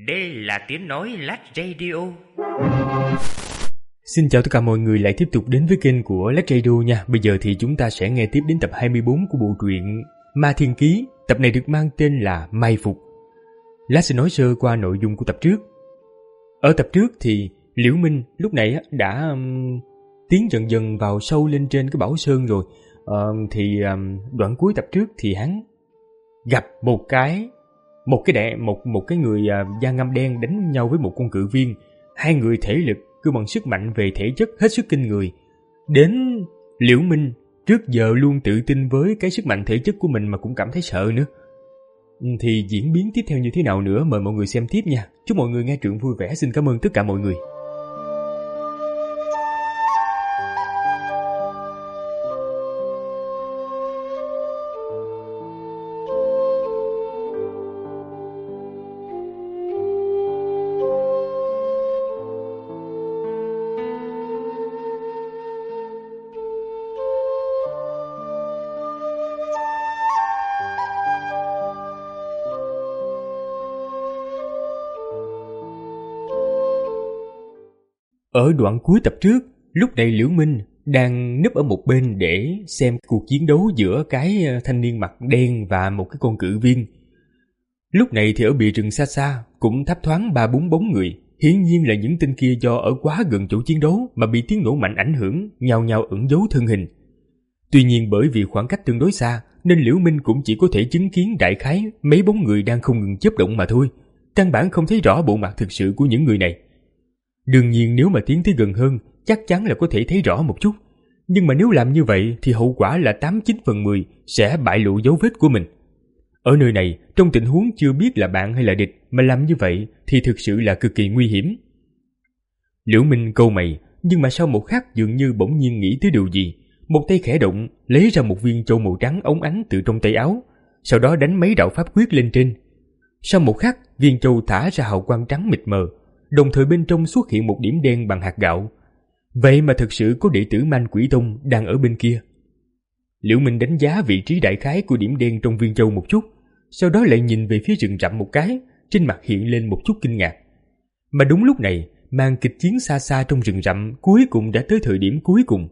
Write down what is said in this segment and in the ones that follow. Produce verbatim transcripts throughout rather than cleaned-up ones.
Đây là tiếng nói Lát Radio. Xin chào tất cả mọi người lại tiếp tục đến với kênh của Lát Radio nha. Bây giờ thì chúng ta sẽ nghe tiếp đến tập hai mươi bốn của bộ truyện Ma Thiên Ký. Tập này được mang tên là Mai Phục. Lát sẽ nói sơ qua nội dung của tập trước. Ở tập trước thì Liễu Minh lúc này đã um, tiến dần dần vào sâu lên trên cái Bảo Sơn rồi. Uh, thì um, đoạn cuối tập trước thì hắn gặp một cái một cái đệ một một cái người uh, da ngăm đen đánh nhau với một con cự viên. Hai người thể lực cứ bằng sức mạnh về thể chất hết sức kinh người. Đến Liễu Minh trước giờ luôn tự tin với cái sức mạnh thể chất của mình mà cũng cảm thấy sợ nữa. Thì diễn biến tiếp theo như thế nào nữa mời mọi người xem tiếp nha. Chúc mọi người nghe truyện vui vẻ. Xin cảm ơn tất cả mọi người. Ở đoạn cuối tập trước, lúc này Liễu Minh đang núp ở một bên để xem cuộc chiến đấu giữa cái thanh niên mặt đen và một cái con cự viên. Lúc này thì ở bìa rừng xa xa cũng thấp thoáng ba bốn bóng người, hiển nhiên là những tên kia do ở quá gần chỗ chiến đấu mà bị tiếng nổ mạnh ảnh hưởng, nhao nhao ẩn giấu thân hình. Tuy nhiên bởi vì khoảng cách tương đối xa nên Liễu Minh cũng chỉ có thể chứng kiến đại khái mấy bóng người đang không ngừng chớp động mà thôi, căn bản không thấy rõ bộ mặt thực sự của những người này. Đương nhiên nếu mà tiến tới gần hơn chắc chắn là có thể thấy rõ một chút, nhưng mà nếu làm như vậy thì hậu quả là tám chín phần mười sẽ bại lộ dấu vết của mình. Ở nơi này, trong tình huống chưa biết là bạn hay là địch mà làm như vậy thì thực sự là cực kỳ nguy hiểm. Liễu Minh cau mày, nhưng mà sau một khắc dường như bỗng nhiên nghĩ tới điều gì. Một tay khẽ động, lấy ra một viên châu màu trắng óng ánh từ trong tay áo, sau đó đánh mấy đạo pháp quyết lên trên. Sau một khắc, viên châu thả ra hào quang trắng mịt mờ, đồng thời bên trong xuất hiện một điểm đen bằng hạt gạo. Vậy mà thực sự có đệ tử Man Quỷ Tông đang ở bên kia. Liễu Minh đánh giá vị trí đại khái của điểm đen trong viên châu một chút, sau đó lại nhìn về phía rừng rậm một cái, trên mặt hiện lên một chút kinh ngạc. Mà đúng lúc này, màn kịch chiến xa xa trong rừng rậm cuối cùng đã tới thời điểm cuối cùng.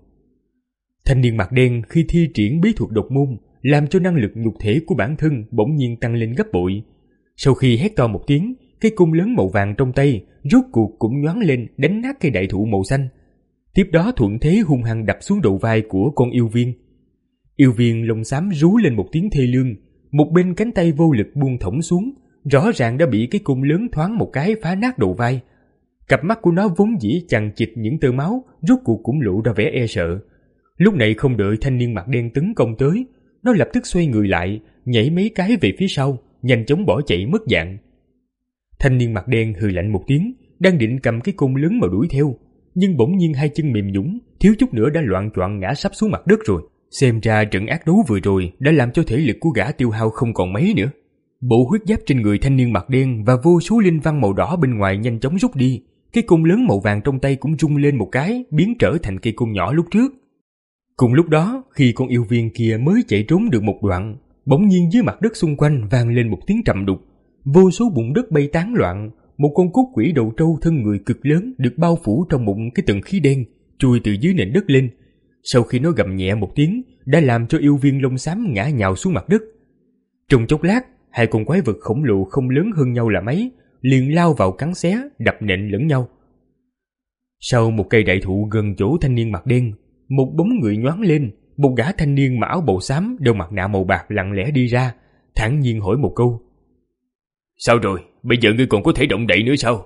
Thanh niên mặt đen khi thi triển bí thuật độc môn, làm cho năng lực nhục thể của bản thân bỗng nhiên tăng lên gấp bội. Sau khi hét to một tiếng, cái cung lớn màu vàng trong tay rốt cuộc cũng nhoáng lên đánh nát cây đại thụ màu xanh. Tiếp đó thuận thế hung hăng đập xuống đầu vai của con yêu viên. Yêu viên lông xám rú lên một tiếng thê lương, một bên cánh tay vô lực buông thõng xuống, rõ ràng đã bị cái cung lớn thoáng một cái phá nát đầu vai. Cặp mắt của nó vốn dĩ chằng chịt những tơ máu, rốt cuộc cũng lộ ra vẻ e sợ. Lúc này không đợi thanh niên mặt đen tấn công tới, nó lập tức xoay người lại, nhảy mấy cái về phía sau, nhanh chóng bỏ chạy mất dạng. Thanh niên mặt đen hừ lạnh một tiếng, đang định cầm cái côn lớn mà đuổi theo, nhưng bỗng nhiên hai chân mềm nhũn, thiếu chút nữa đã loạng choạng ngã sắp xuống mặt đất rồi. Xem ra trận ác đấu vừa rồi đã làm cho thể lực của gã tiêu hao không còn mấy nữa. Bộ huyết giáp trên người thanh niên mặt đen và vô số linh văn màu đỏ bên ngoài nhanh chóng rút đi, cái côn lớn màu vàng trong tay cũng rung lên một cái, biến trở thành cây côn nhỏ lúc trước. Cùng lúc đó, khi con yêu viên kia mới chạy trốn được một đoạn, bỗng nhiên dưới mặt đất xung quanh vang lên một tiếng trầm đục. Vô số bùn đất bay tán loạn, một con cốt quỷ đầu trâu thân người cực lớn được bao phủ trong một cái tầng khí đen, chui từ dưới nền đất lên. Sau khi nó gầm nhẹ một tiếng, đã làm cho yêu viên lông xám ngã nhào xuống mặt đất. Trong chốc lát, hai con quái vật khổng lồ không lớn hơn nhau là mấy, liền lao vào cắn xé, đập nện lẫn nhau. Sau một cây đại thụ gần chỗ thanh niên mặt đen, một bóng người nhoáng lên, một gã thanh niên mặc áo bào xám đeo mặt nạ màu bạc lặng lẽ đi ra, thản nhiên hỏi một câu: "Sao rồi, bây giờ ngươi còn có thể động đậy nữa sao?"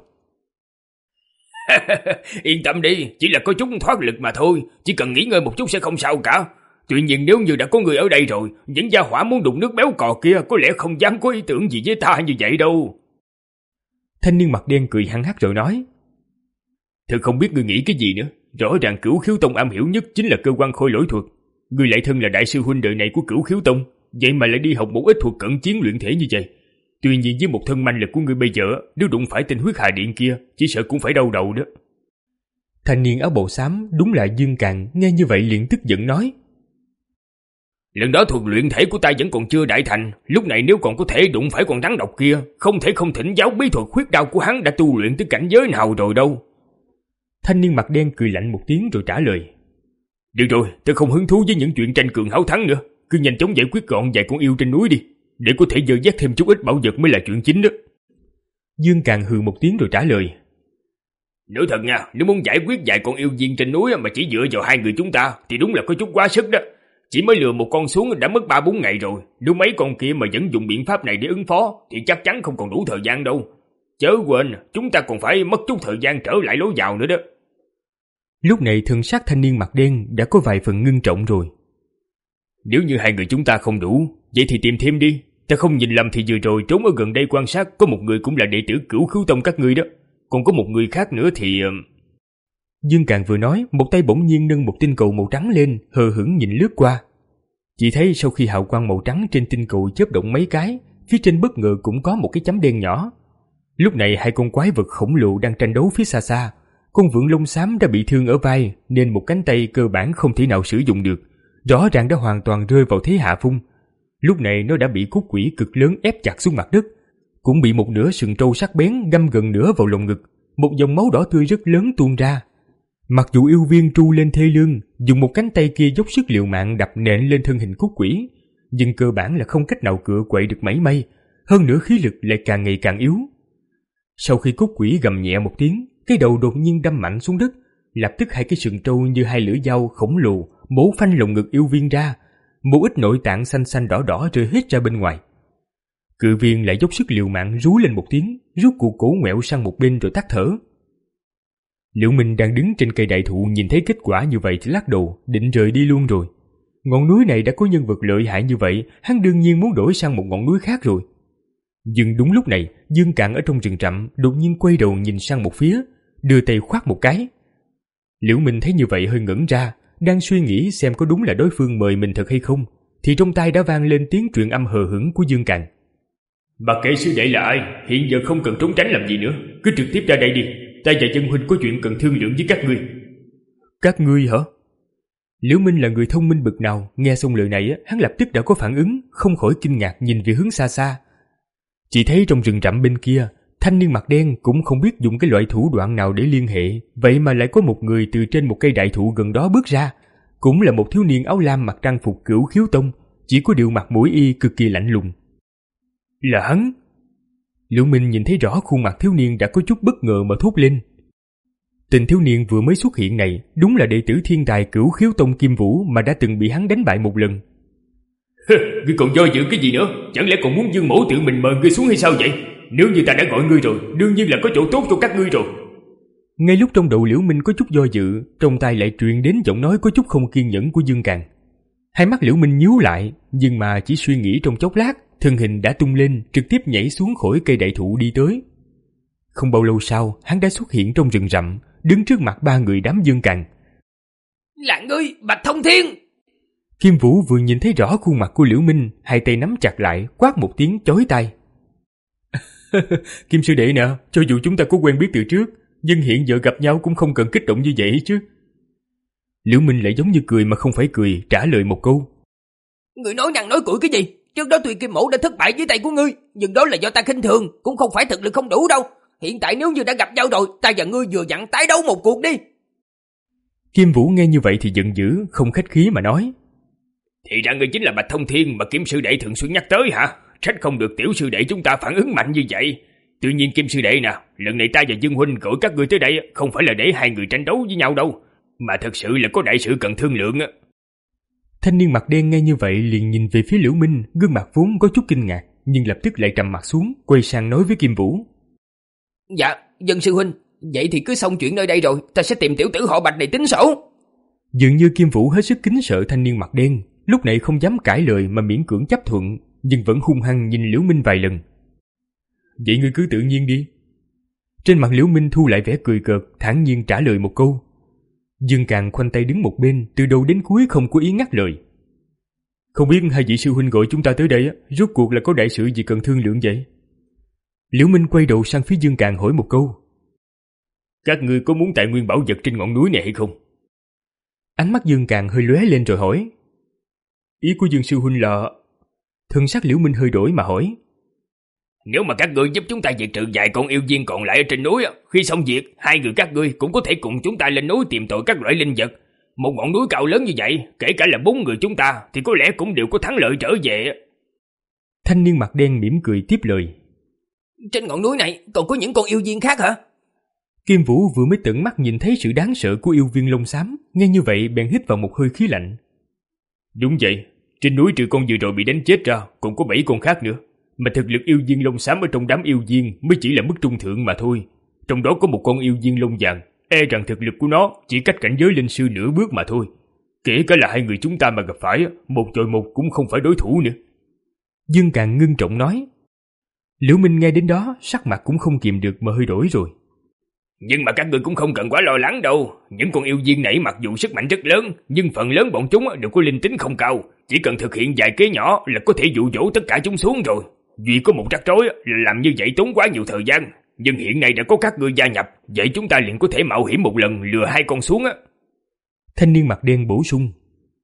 Yên tâm đi, chỉ là có chút thoát lực mà thôi, chỉ cần nghỉ ngơi một chút sẽ không sao cả. Tuy nhiên nếu như đã có người ở đây rồi, những gia hỏa muốn đụng nước béo cò kia có lẽ không dám có ý tưởng gì với ta như vậy đâu. Thanh niên mặt đen cười hăng hắc rồi nói: "Thật không biết ngươi nghĩ cái gì nữa. Rõ ràng Cửu Khiếu Tông am hiểu nhất chính là cơ quan khôi lỗi thuật. Ngươi lại thân là đại sư huynh đời này của Cửu Khiếu Tông, vậy mà lại đi học một ít thuật cận chiến luyện thể như vậy. Tuy nhiên với một thân manh lực của ngươi bây giờ, nếu đụng phải tên huyết hà điện kia, chỉ sợ cũng phải đau đầu đó." Thanh niên áo bào xám đúng là Dương Càn nghe như vậy liền tức giận nói: Lần đó thuật luyện thể của ta vẫn còn chưa đại thành, lúc này nếu còn có thể đụng phải con rắn độc kia, không thể không thỉnh giáo bí thuật huyết đao của hắn đã tu luyện tới cảnh giới nào rồi đâu. Thanh niên mặt đen cười lạnh một tiếng rồi trả lời. Được rồi, ta không hứng thú với những chuyện tranh cường háo thắng nữa, cứ nhanh chóng giải quyết gọn vài con yêu trên núi đi, để có thể dơ dắt thêm chút ít bảo vật mới là chuyện chính đó. Dương Càn hừ một tiếng rồi trả lời. Nói thật nha, nếu muốn giải quyết vài con yêu viên trên núi mà chỉ dựa vào hai người chúng ta thì đúng là có chút quá sức đó. Chỉ mới lừa một con xuống đã mất ba bốn ngày rồi, nếu mấy con kia mà vẫn dùng biện pháp này để ứng phó thì chắc chắn không còn đủ thời gian đâu. Chớ quên, chúng ta còn phải mất chút thời gian trở lại lối vào nữa đó. Lúc này thần sắc thanh niên mặt đen đã có vài phần ngưng trọng rồi. Nếu như hai người chúng ta không đủ, vậy thì tìm thêm đi. Ta không nhìn lầm thì vừa rồi trốn ở gần đây quan sát có một người cũng là đệ tử Cửu Khiếu Tông các ngươi đó. Còn có một người khác nữa thì... Dương Càn vừa nói, một tay bỗng nhiên nâng một tinh cầu màu trắng lên, hờ hững nhìn lướt qua. Chỉ thấy sau khi hào quang màu trắng trên tinh cầu chớp động mấy cái, phía trên bất ngờ cũng có một cái chấm đen nhỏ. Lúc này hai con quái vật khổng lồ đang tranh đấu phía xa xa. Con vượn lông xám đã bị thương ở vai nên một cánh tay cơ bản không thể nào sử dụng được, rõ ràng đã hoàn toàn rơi vào thế hạ phong. Lúc này nó đã bị cốt quỷ cực lớn ép chặt xuống mặt đất, cũng bị một nửa sừng trâu sắc bén găm gần nửa vào lồng ngực, một dòng máu đỏ tươi rất lớn tuôn ra. Mặc dù yêu viên tru lên thê lương, dùng một cánh tay kia dốc sức liều mạng đập nện lên thân hình cốt quỷ, nhưng cơ bản là không cách nào cựa quậy được mảy may, hơn nữa khí lực lại càng ngày càng yếu. Sau khi cốt quỷ gầm nhẹ một tiếng, cái đầu đột nhiên đâm mạnh xuống đất, lập tức hai cái sừng trâu như hai lưỡi dao khổng lồ mổ phanh lồng ngực yêu viên ra, một ít nội tạng xanh xanh đỏ đỏ rơi hết ra bên ngoài. Cự viên lại dốc sức liều mạng rú lên một tiếng, rút cuộc cổ ngoẹo sang một bên rồi tắt thở. Liễu Minh đang đứng trên cây đại thụ nhìn thấy kết quả như vậy thì lắc đầu, định rời đi luôn rồi. Ngọn núi này đã có nhân vật lợi hại như vậy, hắn đương nhiên muốn đổi sang một ngọn núi khác rồi. Nhưng đúng lúc này, Dương Càn ở trong rừng rậm đột nhiên quay đầu nhìn sang một phía, đưa tay khoát một cái. Liễu Minh thấy như vậy hơi ngẩn ra, đang suy nghĩ xem có đúng là đối phương mời mình thật hay không, thì trong tai đã vang lên tiếng truyền âm hờ hững của Dương Càn. Mặc kệ sư đệ là ai, hiện giờ không cần trốn tránh làm gì nữa, cứ trực tiếp ra đây đi. Ta và Dân huynh có chuyện cần thương lượng với các ngươi. Các ngươi hả? Liễu Minh là người thông minh bực nào, nghe xong lời này hắn lập tức đã có phản ứng, không khỏi kinh ngạc nhìn về hướng xa xa. Chỉ thấy trong rừng rậm bên kia, thanh niên mặt đen cũng không biết dùng cái loại thủ đoạn nào để liên hệ, vậy mà lại có một người từ trên một cây đại thụ gần đó bước ra, cũng là một thiếu niên áo lam mặc trang phục Cửu Khiếu Tông, chỉ có điều mặt mũi y cực kỳ lạnh lùng. Là hắn! Liễu Minh nhìn thấy rõ khuôn mặt thiếu niên đã có chút bất ngờ mà thốt lên. Tên thiếu niên vừa mới xuất hiện này đúng là đệ tử thiên tài Cửu Khiếu Tông Kim Vũ mà đã từng bị hắn đánh bại một lần. Ngươi còn do dự cái gì nữa? Chẳng lẽ còn muốn Dương Mỗ tự mình mời ngươi xuống hay sao vậy? Nếu như ta đã gọi ngươi rồi, đương nhiên là có chỗ tốt cho các ngươi rồi. Ngay lúc trong đầu Liễu Minh có chút do dự, trong tai lại truyền đến giọng nói có chút không kiên nhẫn của Dương Càn. Hai mắt Liễu Minh nhíu lại, nhưng mà chỉ suy nghĩ trong chốc lát, thân hình đã tung lên, trực tiếp nhảy xuống khỏi cây đại thụ đi tới. Không bao lâu sau, hắn đã xuất hiện trong rừng rậm, đứng trước mặt ba người đám Dương Càn. Là ngươi, Bạch Thông Thiên! Kim Vũ vừa nhìn thấy rõ khuôn mặt của Liễu Minh, hai tay nắm chặt lại, quát một tiếng chói tai. Kim sư đệ nè, cho dù chúng ta có quen biết từ trước, nhưng hiện giờ gặp nhau cũng không cần kích động như vậy chứ. Liễu Minh lại giống như cười mà không phải cười, trả lời một câu. Ngươi nói nhằng nói cuội cái gì? Trước đó tuy Kim Mỗ đã thất bại dưới tay của ngươi, nhưng đó là do ta khinh thường, cũng không phải thực lực không đủ đâu. Hiện tại nếu như đã gặp nhau rồi, ta và ngươi vừa dặn tái đấu một cuộc đi. Kim Vũ nghe như vậy thì giận dữ, không khách khí mà nói. Thì ra ngươi chính là Bạch Thông Thiên mà Kim sư đệ thường xuyên nhắc tới hả? Trách không được tiểu sư đệ chúng ta phản ứng mạnh như vậy. Tuy nhiên Kim sư đệ nè, lần này ta và Dương huynh gọi các ngươi tới đây không phải là để hai người tranh đấu với nhau đâu, mà thật sự là có đại sự cần thương lượng. Thanh niên mặt đen nghe như vậy liền nhìn về phía Liễu Minh, gương mặt vốn có chút kinh ngạc, nhưng lập tức lại trầm mặt xuống, quay sang nói với Kim Vũ. Dạ, Dân sư huynh, vậy thì cứ xong chuyện nơi đây rồi, ta sẽ tìm tiểu tử họ Bạch này tính sổ. Dường như Kim Vũ hết sức kính sợ thanh niên mặt đen, lúc này không dám cãi lời mà miễn cưỡng chấp thuận, nhưng vẫn hung hăng nhìn Liễu Minh vài lần. Vậy ngươi cứ tự nhiên đi. Trên mặt Liễu Minh thu lại vẻ cười cợt, thản nhiên trả lời một câu. Dương Càn khoanh tay đứng một bên, từ đầu đến cuối không có ý ngắt lời. Không biết hai vị sư huynh gọi chúng ta tới đây rốt cuộc là có đại sự gì cần thương lượng vậy? Liễu Minh quay đầu sang phía Dương Càn hỏi một câu. Các ngươi có muốn tài nguyên bảo vật trên ngọn núi này hay không? Ánh mắt Dương Càn hơi lóe lên rồi hỏi. Ý của Dương sư huynh là... Thân sắc Liễu Minh hơi đổi mà hỏi. Nếu mà các ngươi giúp chúng ta diệt trừ vài con yêu viên còn lại ở trên núi, khi xong việc, hai người các ngươi cũng có thể cùng chúng ta lên núi tìm tội các loại linh vật. Một ngọn núi cao lớn như vậy, kể cả là bốn người chúng ta thì có lẽ cũng đều có thắng lợi trở về. Thanh niên mặt đen mỉm cười tiếp lời. Trên ngọn núi này còn có những con yêu viên khác hả? Kim Vũ vừa mới tận mắt nhìn thấy sự đáng sợ của yêu viên lông xám, nghe như vậy bèn hít vào một hơi khí lạnh. Đúng vậy, trên núi trừ con vừa rồi bị đánh chết ra, còn có bảy con khác nữa. Mà thực lực yêu viên lông xám ở trong đám yêu viên mới chỉ là mức trung thượng mà thôi. Trong đó có một con yêu viên lông vàng, e rằng thực lực của nó chỉ cách cảnh giới linh sư nửa bước mà thôi. Kể cả là hai người chúng ta mà gặp phải, một chọi một cũng không phải đối thủ nữa. Dương Càn ngưng trọng nói. Liễu Minh nghe đến đó, sắc mặt cũng không kìm được mà hơi đổi rồi. Nhưng mà các ngươi cũng không cần quá lo lắng đâu. Những con yêu viên này mặc dù sức mạnh rất lớn, nhưng phần lớn bọn chúng đều có linh tính không cao. Chỉ cần thực hiện vài kế nhỏ là có thể dụ dỗ tất cả chúng xuống rồi. Duy có một rắc rối là làm như vậy tốn quá nhiều thời gian. Nhưng hiện nay đã có các ngươi gia nhập, vậy chúng ta liền có thể mạo hiểm một lần lừa hai con xuống á. Thanh niên mặt đen bổ sung.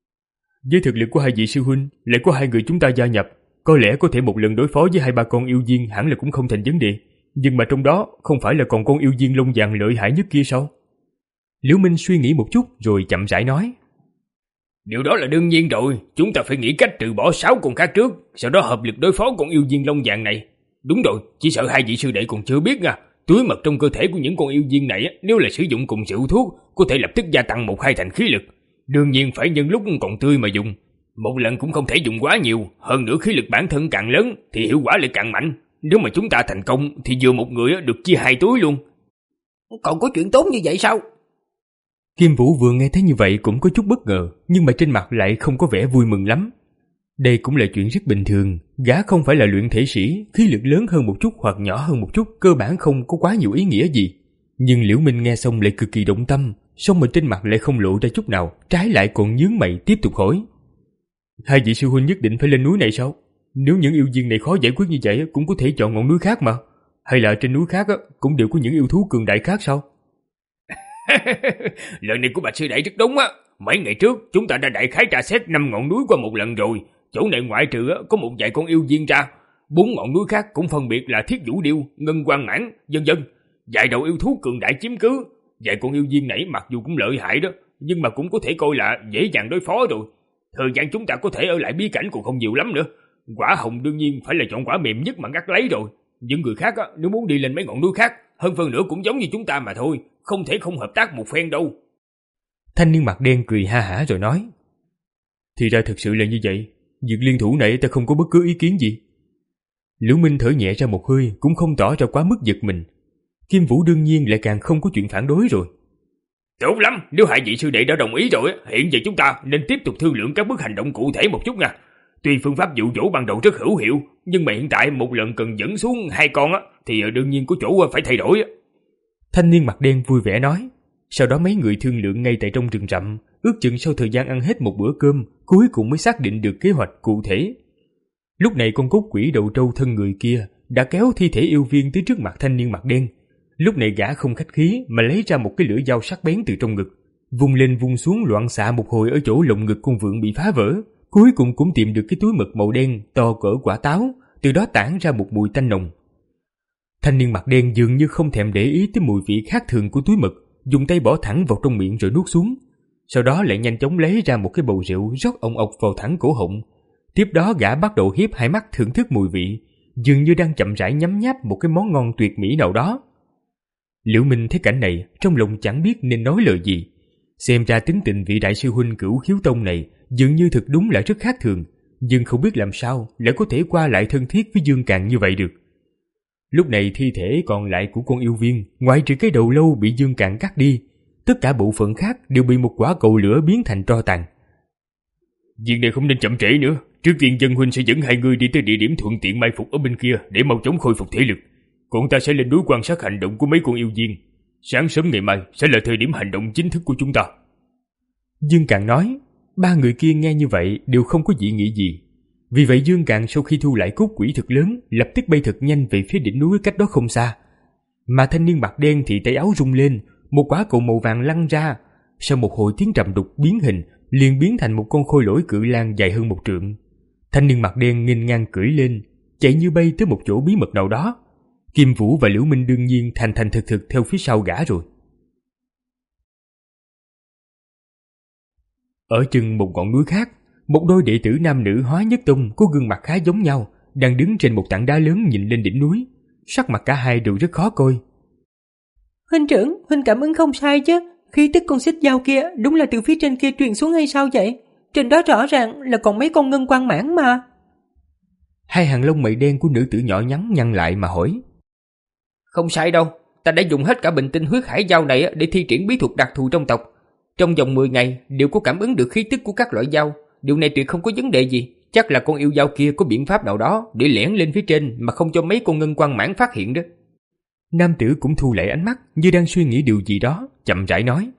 Với thực lực của hai vị sư huynh, lại có hai người chúng ta gia nhập, có lẽ có thể một lần đối phó với hai ba con yêu viên hẳn là cũng không thành vấn đề. Nhưng mà trong đó không phải là còn con yêu viên lông vàng lợi hại nhất kia sao? Liễu Minh suy nghĩ một chút rồi chậm rãi nói. Điều đó là đương nhiên rồi, chúng ta phải nghĩ cách trừ bỏ sáu con khác trước, sau đó hợp lực đối phó con yêu viên lông vàng này. Đúng rồi, chỉ sợ hai vị sư đệ còn chưa biết nha. Túi mật trong cơ thể của những con yêu viên này nếu là sử dụng cùng rượu thuốc, có thể lập tức gia tăng một hai thành khí lực. Đương nhiên phải nhân lúc còn tươi mà dùng. Một lần cũng không thể dùng quá nhiều, hơn nữa khí lực bản thân càng lớn thì hiệu quả lại càng mạnh. Nếu mà chúng ta thành công thì vừa một người được chia hai túi luôn. Còn có chuyện tốt như vậy sao? Kim Vũ vừa nghe thấy như vậy cũng có chút bất ngờ, nhưng mà trên mặt lại không có vẻ vui mừng lắm. Đây cũng là chuyện rất bình thường, gã không phải là luyện thể sĩ, khí lực lớn hơn một chút hoặc nhỏ hơn một chút cơ bản không có quá nhiều ý nghĩa gì. Nhưng Liễu Minh nghe xong lại cực kỳ động tâm, song mà trên mặt lại không lộ ra chút nào, trái lại còn nhướng mày tiếp tục hỏi. Hai vị sư huynh nhất định phải lên núi này sao? Nếu những yêu viên này khó giải quyết như vậy cũng có thể chọn ngọn núi khác mà. Hay là trên núi khác cũng đều có những yêu thú cường đại khác sao? Lời này của bạch sư đệ rất đúng á. Mấy ngày trước chúng ta đã đại khái tra xét năm ngọn núi qua một lần rồi. Chỗ này ngoại trừ có một vài con yêu viên ra, bốn ngọn núi khác cũng phân biệt là Thiết Vũ Điêu, Ngân Quang Mãn, vân vân. Vài đầu yêu thú cường đại chiếm cứ. Vài con yêu viên nãy mặc dù cũng lợi hại đó, nhưng mà cũng có thể coi là dễ dàng đối phó rồi. Thời gian chúng ta có thể ở lại bí cảnh còn không nhiều lắm nữa. Quả hồng đương nhiên phải là chọn quả mềm nhất mà ngắt lấy rồi. Những người khác á, nếu muốn đi lên mấy ngọn núi khác, hơn phần nữa cũng giống như chúng ta mà thôi, không thể không hợp tác một phen đâu. Thanh niên mặt đen cười ha hả rồi nói. Thì ra thực sự là như vậy, việc liên thủ này ta không có bất cứ ý kiến gì. Liễu Minh thở nhẹ ra một hơi, cũng không tỏ ra quá mức giật mình. Kim Vũ đương nhiên lại càng không có chuyện phản đối rồi. Tốt lắm, nếu hai vị sư đệ đã đồng ý rồi, hiện giờ chúng ta nên tiếp tục thương lượng các bước hành động cụ thể một chút nha. Tuy phương pháp dụ dỗ ban đầu rất hữu hiệu, nhưng mà hiện tại một lần cần dẫn xuống hai con á, thì đương nhiên có chỗ phải thay đổi. Thanh niên mặt đen vui vẻ nói. Sau đó mấy người thương lượng ngay tại trong rừng rậm, ước chừng sau thời gian ăn hết một bữa cơm, cuối cùng mới xác định được kế hoạch cụ thể. Lúc này con cốt quỷ đầu trâu thân người kia đã kéo thi thể yêu viên tới trước mặt thanh niên mặt đen. Lúc này gã không khách khí mà lấy ra một cái lưỡi dao sắc bén từ trong ngực, vung lên vung xuống loạn xạ một hồi ở chỗ lồng ngực con vượn bị phá vỡ. Cuối cùng cũng tìm được cái túi mật màu đen to cỡ quả táo, từ đó tản ra một mùi tanh nồng. Thanh niên mặt đen dường như không thèm để ý tới mùi vị khác thường của túi mật, dùng tay bỏ thẳng vào trong miệng rồi nuốt xuống. Sau đó lại nhanh chóng lấy ra một cái bầu rượu rót ồng ộc vào thẳng cổ họng. Tiếp đó gã bắt đầu hiếp hai mắt thưởng thức mùi vị, dường như đang chậm rãi nhấm nháp một cái món ngon tuyệt mỹ nào đó. Liễu Minh thấy cảnh này, trong lòng chẳng biết nên nói lời gì. Xem ra tính tình vị đại sư huynh Cửu Khiếu Tông này dường như thực đúng là rất khác thường, nhưng không biết làm sao lại có thể qua lại thân thiết với Dương Càn như vậy được. Lúc này thi thể còn lại của con yêu viên, ngoại trừ cái đầu lâu bị Dương Càn cắt đi, tất cả bộ phận khác đều bị một quả cầu lửa biến thành tro tàn. Việc này không nên chậm trễ nữa. Trước tiên dân huynh sẽ dẫn hai người đi tới địa điểm thuận tiện mai phục ở bên kia để mau chóng khôi phục thể lực. Còn ta sẽ lên núi quan sát hành động của mấy con yêu viên. Sáng sớm ngày mai sẽ là thời điểm hành động chính thức của chúng ta. Dương Càn nói. Ba người kia nghe như vậy đều không có dị nghị gì. Vì vậy Dương Càn sau khi thu lại cốt quỷ thực lớn, lập tức bay thật nhanh về phía đỉnh núi cách đó không xa. Mà thanh niên mặt đen thì tay áo rung lên, một quả cầu màu vàng lăn ra. Sau một hồi tiếng trầm đục biến hình, liền biến thành một con khôi lỗi cự lang dài hơn một trượng. Thanh niên mặt đen nghênh ngang cưỡi lên, chạy như bay tới một chỗ bí mật nào đó. Kim Vũ và Liễu Minh đương nhiên thành thành thực thực theo phía sau gã rồi. Ở chân một ngọn núi khác, một đôi đệ tử nam nữ Hóa Nhất Tông có gương mặt khá giống nhau, đang đứng trên một tảng đá lớn nhìn lên đỉnh núi. Sắc mặt cả hai đều rất khó coi. Huynh trưởng, huynh cảm ứng không sai chứ? Khí tức con xích dao kia đúng là từ phía trên kia truyền xuống hay sao vậy? Trên đó rõ ràng là còn mấy con ngân quan mãng mà. Hai hàng lông mày đen của nữ tử nhỏ nhắn nhăn lại mà hỏi. Không sai đâu, ta đã dùng hết cả bình tinh huyết hải dao này để thi triển bí thuật đặc thù trong tộc. Trong vòng mười ngày đều có cảm ứng được khí tức của các loại dao. Điều này tuyệt không có vấn đề gì. Chắc là con yêu dao kia có biện pháp nào đó để lẻn lên phía trên mà không cho mấy con ngân quan mãng phát hiện đó. Nam tử cũng thu lại ánh mắt như đang suy nghĩ điều gì đó, chậm rãi nói.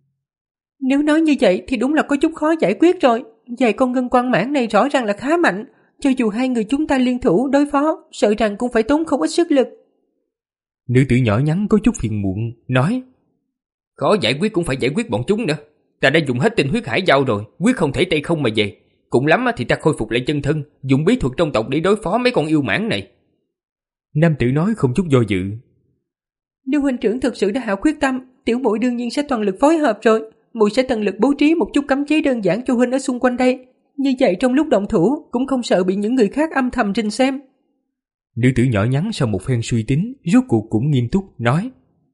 Nếu nói như vậy thì đúng là có chút khó giải quyết rồi. Vài con ngân quan mãng này rõ ràng là khá mạnh. Cho dù hai người chúng ta liên thủ đối phó, sợ rằng cũng phải tốn không ít sức lực. Nữ tử nhỏ nhắn có chút phiền muộn, nói. Khó giải quyết cũng phải giải quyết bọn chúng nữa. Ta đã dùng hết tinh huyết hải dao rồi, quyết không thể tay không mà về. Cũng lắm thì ta khôi phục lại chân thân, dùng bí thuật trong tộc để đối phó mấy con yêu mãng này. Nam tử nói không chút do dự. Nếu huynh trưởng thực sự đã hạ quyết tâm, tiểu muội đương nhiên sẽ toàn lực phối hợp rồi. Muội sẽ tận lực bố trí một chút cấm chế đơn giản cho huynh ở xung quanh đây. Như vậy trong lúc động thủ cũng không sợ bị những người khác âm thầm rình xem. Nữ tử nhỏ nhắn sau một phen suy tính, rốt cuộc cũng nghiêm túc nói.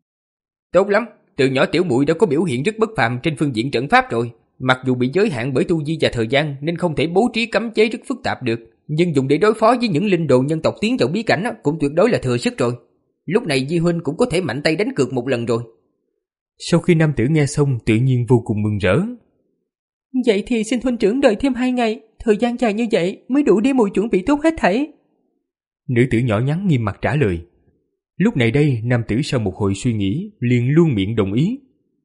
Tốt lắm, từ nhỏ tiểu muội đã có biểu hiện rất bất phàm trên phương diện trận pháp rồi. Mặc dù bị giới hạn bởi tu vi và thời gian nên không thể bố trí cấm chế rất phức tạp được, nhưng dùng để đối phó với những linh đồ nhân tộc tiến vào bí cảnh cũng tuyệt đối là thừa sức rồi. Lúc này Di huynh cũng có thể mạnh tay đánh cược một lần rồi. Sau khi nam tử nghe xong tự nhiên vô cùng mừng rỡ. Vậy thì xin huynh trưởng đợi thêm hai ngày, thời gian dài như vậy mới đủ để muội chuẩn bị tốt hết thảy. Nữ tử nhỏ nhắn nghiêm mặt trả lời. Lúc này đây nam tử sau một hồi suy nghĩ liền luôn miệng đồng ý.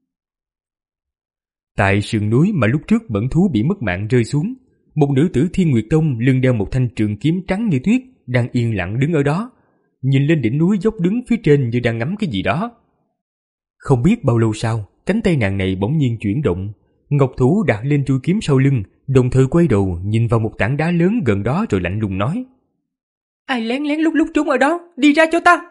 Tại sườn núi mà lúc trước bẩn thú bị mất mạng rơi xuống, một nữ tử Thiên Nguyệt Tông lưng đeo một thanh trường kiếm trắng như tuyết đang yên lặng đứng ở đó, nhìn lên đỉnh núi dốc đứng phía trên như đang ngắm cái gì đó. Không biết bao lâu sau, cánh tay nàng này bỗng nhiên chuyển động, ngọc thủ đặt lên chuôi kiếm sau lưng, đồng thời quay đầu nhìn vào một tảng đá lớn gần đó rồi lạnh lùng nói. Ai lén lén lúc lúc trốn ở đó, đi ra cho ta.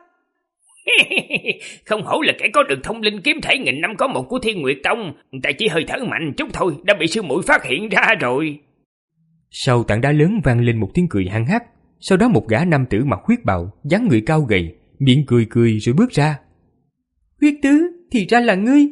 Không hổ là kẻ có được thông linh kiếm thể nghìn năm có một của Thiên Nguyệt Tông, ta chỉ hơi thở mạnh chút thôi đã bị sư muội phát hiện ra rồi. Sau tảng đá lớn vang lên một tiếng cười hăng hắc, sau đó một gã nam tử mặc huyết bào, dáng người cao gầy, miệng cười cười rồi bước ra. Huyết tứ, thì ra là ngươi.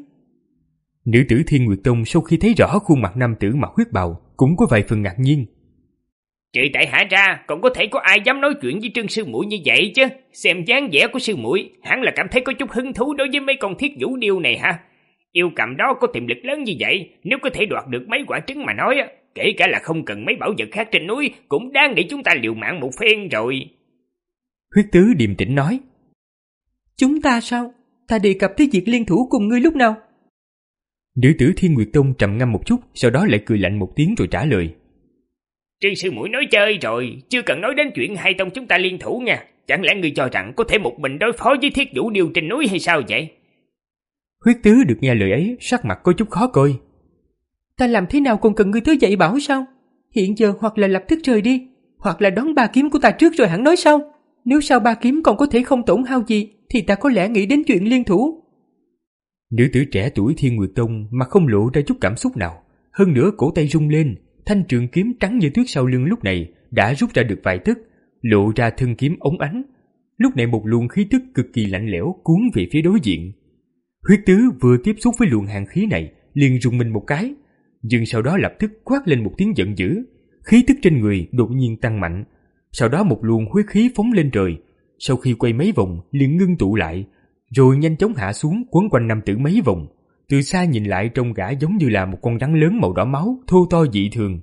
Nữ tử Thiên Nguyệt Tông sau khi thấy rõ khuôn mặt nam tử mặc huyết bào cũng có vài phần ngạc nhiên. Chị tại hạ ra còn có thể có ai dám nói chuyện với Trương sư muội như vậy chứ? Xem dáng vẻ của sư muội hẳn là cảm thấy có chút hứng thú đối với mấy con thiết vũ điêu này ha. Yêu cầm đó có tiềm lực lớn như vậy, nếu có thể đoạt được mấy quả trứng mà nói, kể cả là không cần mấy bảo vật khác trên núi cũng đáng để chúng ta liều mạng một phen rồi. Huyết tứ điềm tĩnh nói. Chúng ta sao? Ta đề cập tới việc liên thủ cùng ngươi lúc nào? Nữ tử Thiên Nguyệt Tông trầm ngâm một chút, sau đó lại cười lạnh một tiếng rồi trả lời. Trương sư muội nói chơi rồi, chưa cần nói đến chuyện hai tông chúng ta liên thủ nha. Chẳng lẽ ngươi cho rằng có thể một mình đối phó với thiết vũ điêu trên núi hay sao vậy? Huyết tứ được nghe lời ấy, sắc mặt có chút khó coi. Ta làm thế nào còn cần ngươi tới dạy bảo sao? Hiện giờ hoặc là lập tức rời đi, hoặc là đón ba kiếm của ta trước rồi hẳn nói sau. Nếu sau ba kiếm còn có thể không tổn hao gì, thì ta có lẽ nghĩ đến chuyện liên thủ. Nữ tử trẻ tuổi Thiên Nguyệt Tông mà không lộ ra chút cảm xúc nào. Hơn nữa cổ tay rung lên, thanh trường kiếm trắng như tuyết sau lưng lúc này đã rút ra được vài tấc, lộ ra thân kiếm óng ánh. Lúc này một luồng khí tức cực kỳ lạnh lẽo cuốn về phía đối diện. Huyết tứ vừa tiếp xúc với luồng hàn khí này liền rùng mình một cái, nhưng sau đó lập tức quát lên một tiếng giận dữ, khí tức trên người đột nhiên tăng mạnh. Sau đó một luồng huyết khí phóng lên trời, sau khi quay mấy vòng liền ngưng tụ lại, rồi nhanh chóng hạ xuống quấn quanh nam tử mấy vòng. Từ xa nhìn lại trông gã giống như là một con rắn lớn màu đỏ máu, thô to dị thường.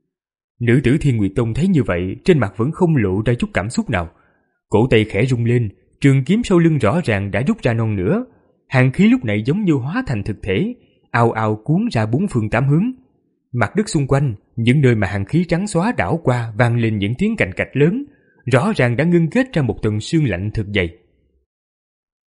Nữ tử Thiên Nguyệt Tông thấy như vậy, trên mặt vẫn không lộ ra chút cảm xúc nào. Cổ tay khẽ rung lên, trường kiếm sau lưng rõ ràng đã rút ra non nữa. Hàn khí lúc này giống như hóa thành thực thể, ào ào cuốn ra bốn phương tám hướng. Mặt đất xung quanh, những nơi mà hàn khí trắng xóa đảo qua vang lên những tiếng cành cạch lớn, rõ ràng đã ngưng kết ra một tầng sương lạnh thực dày.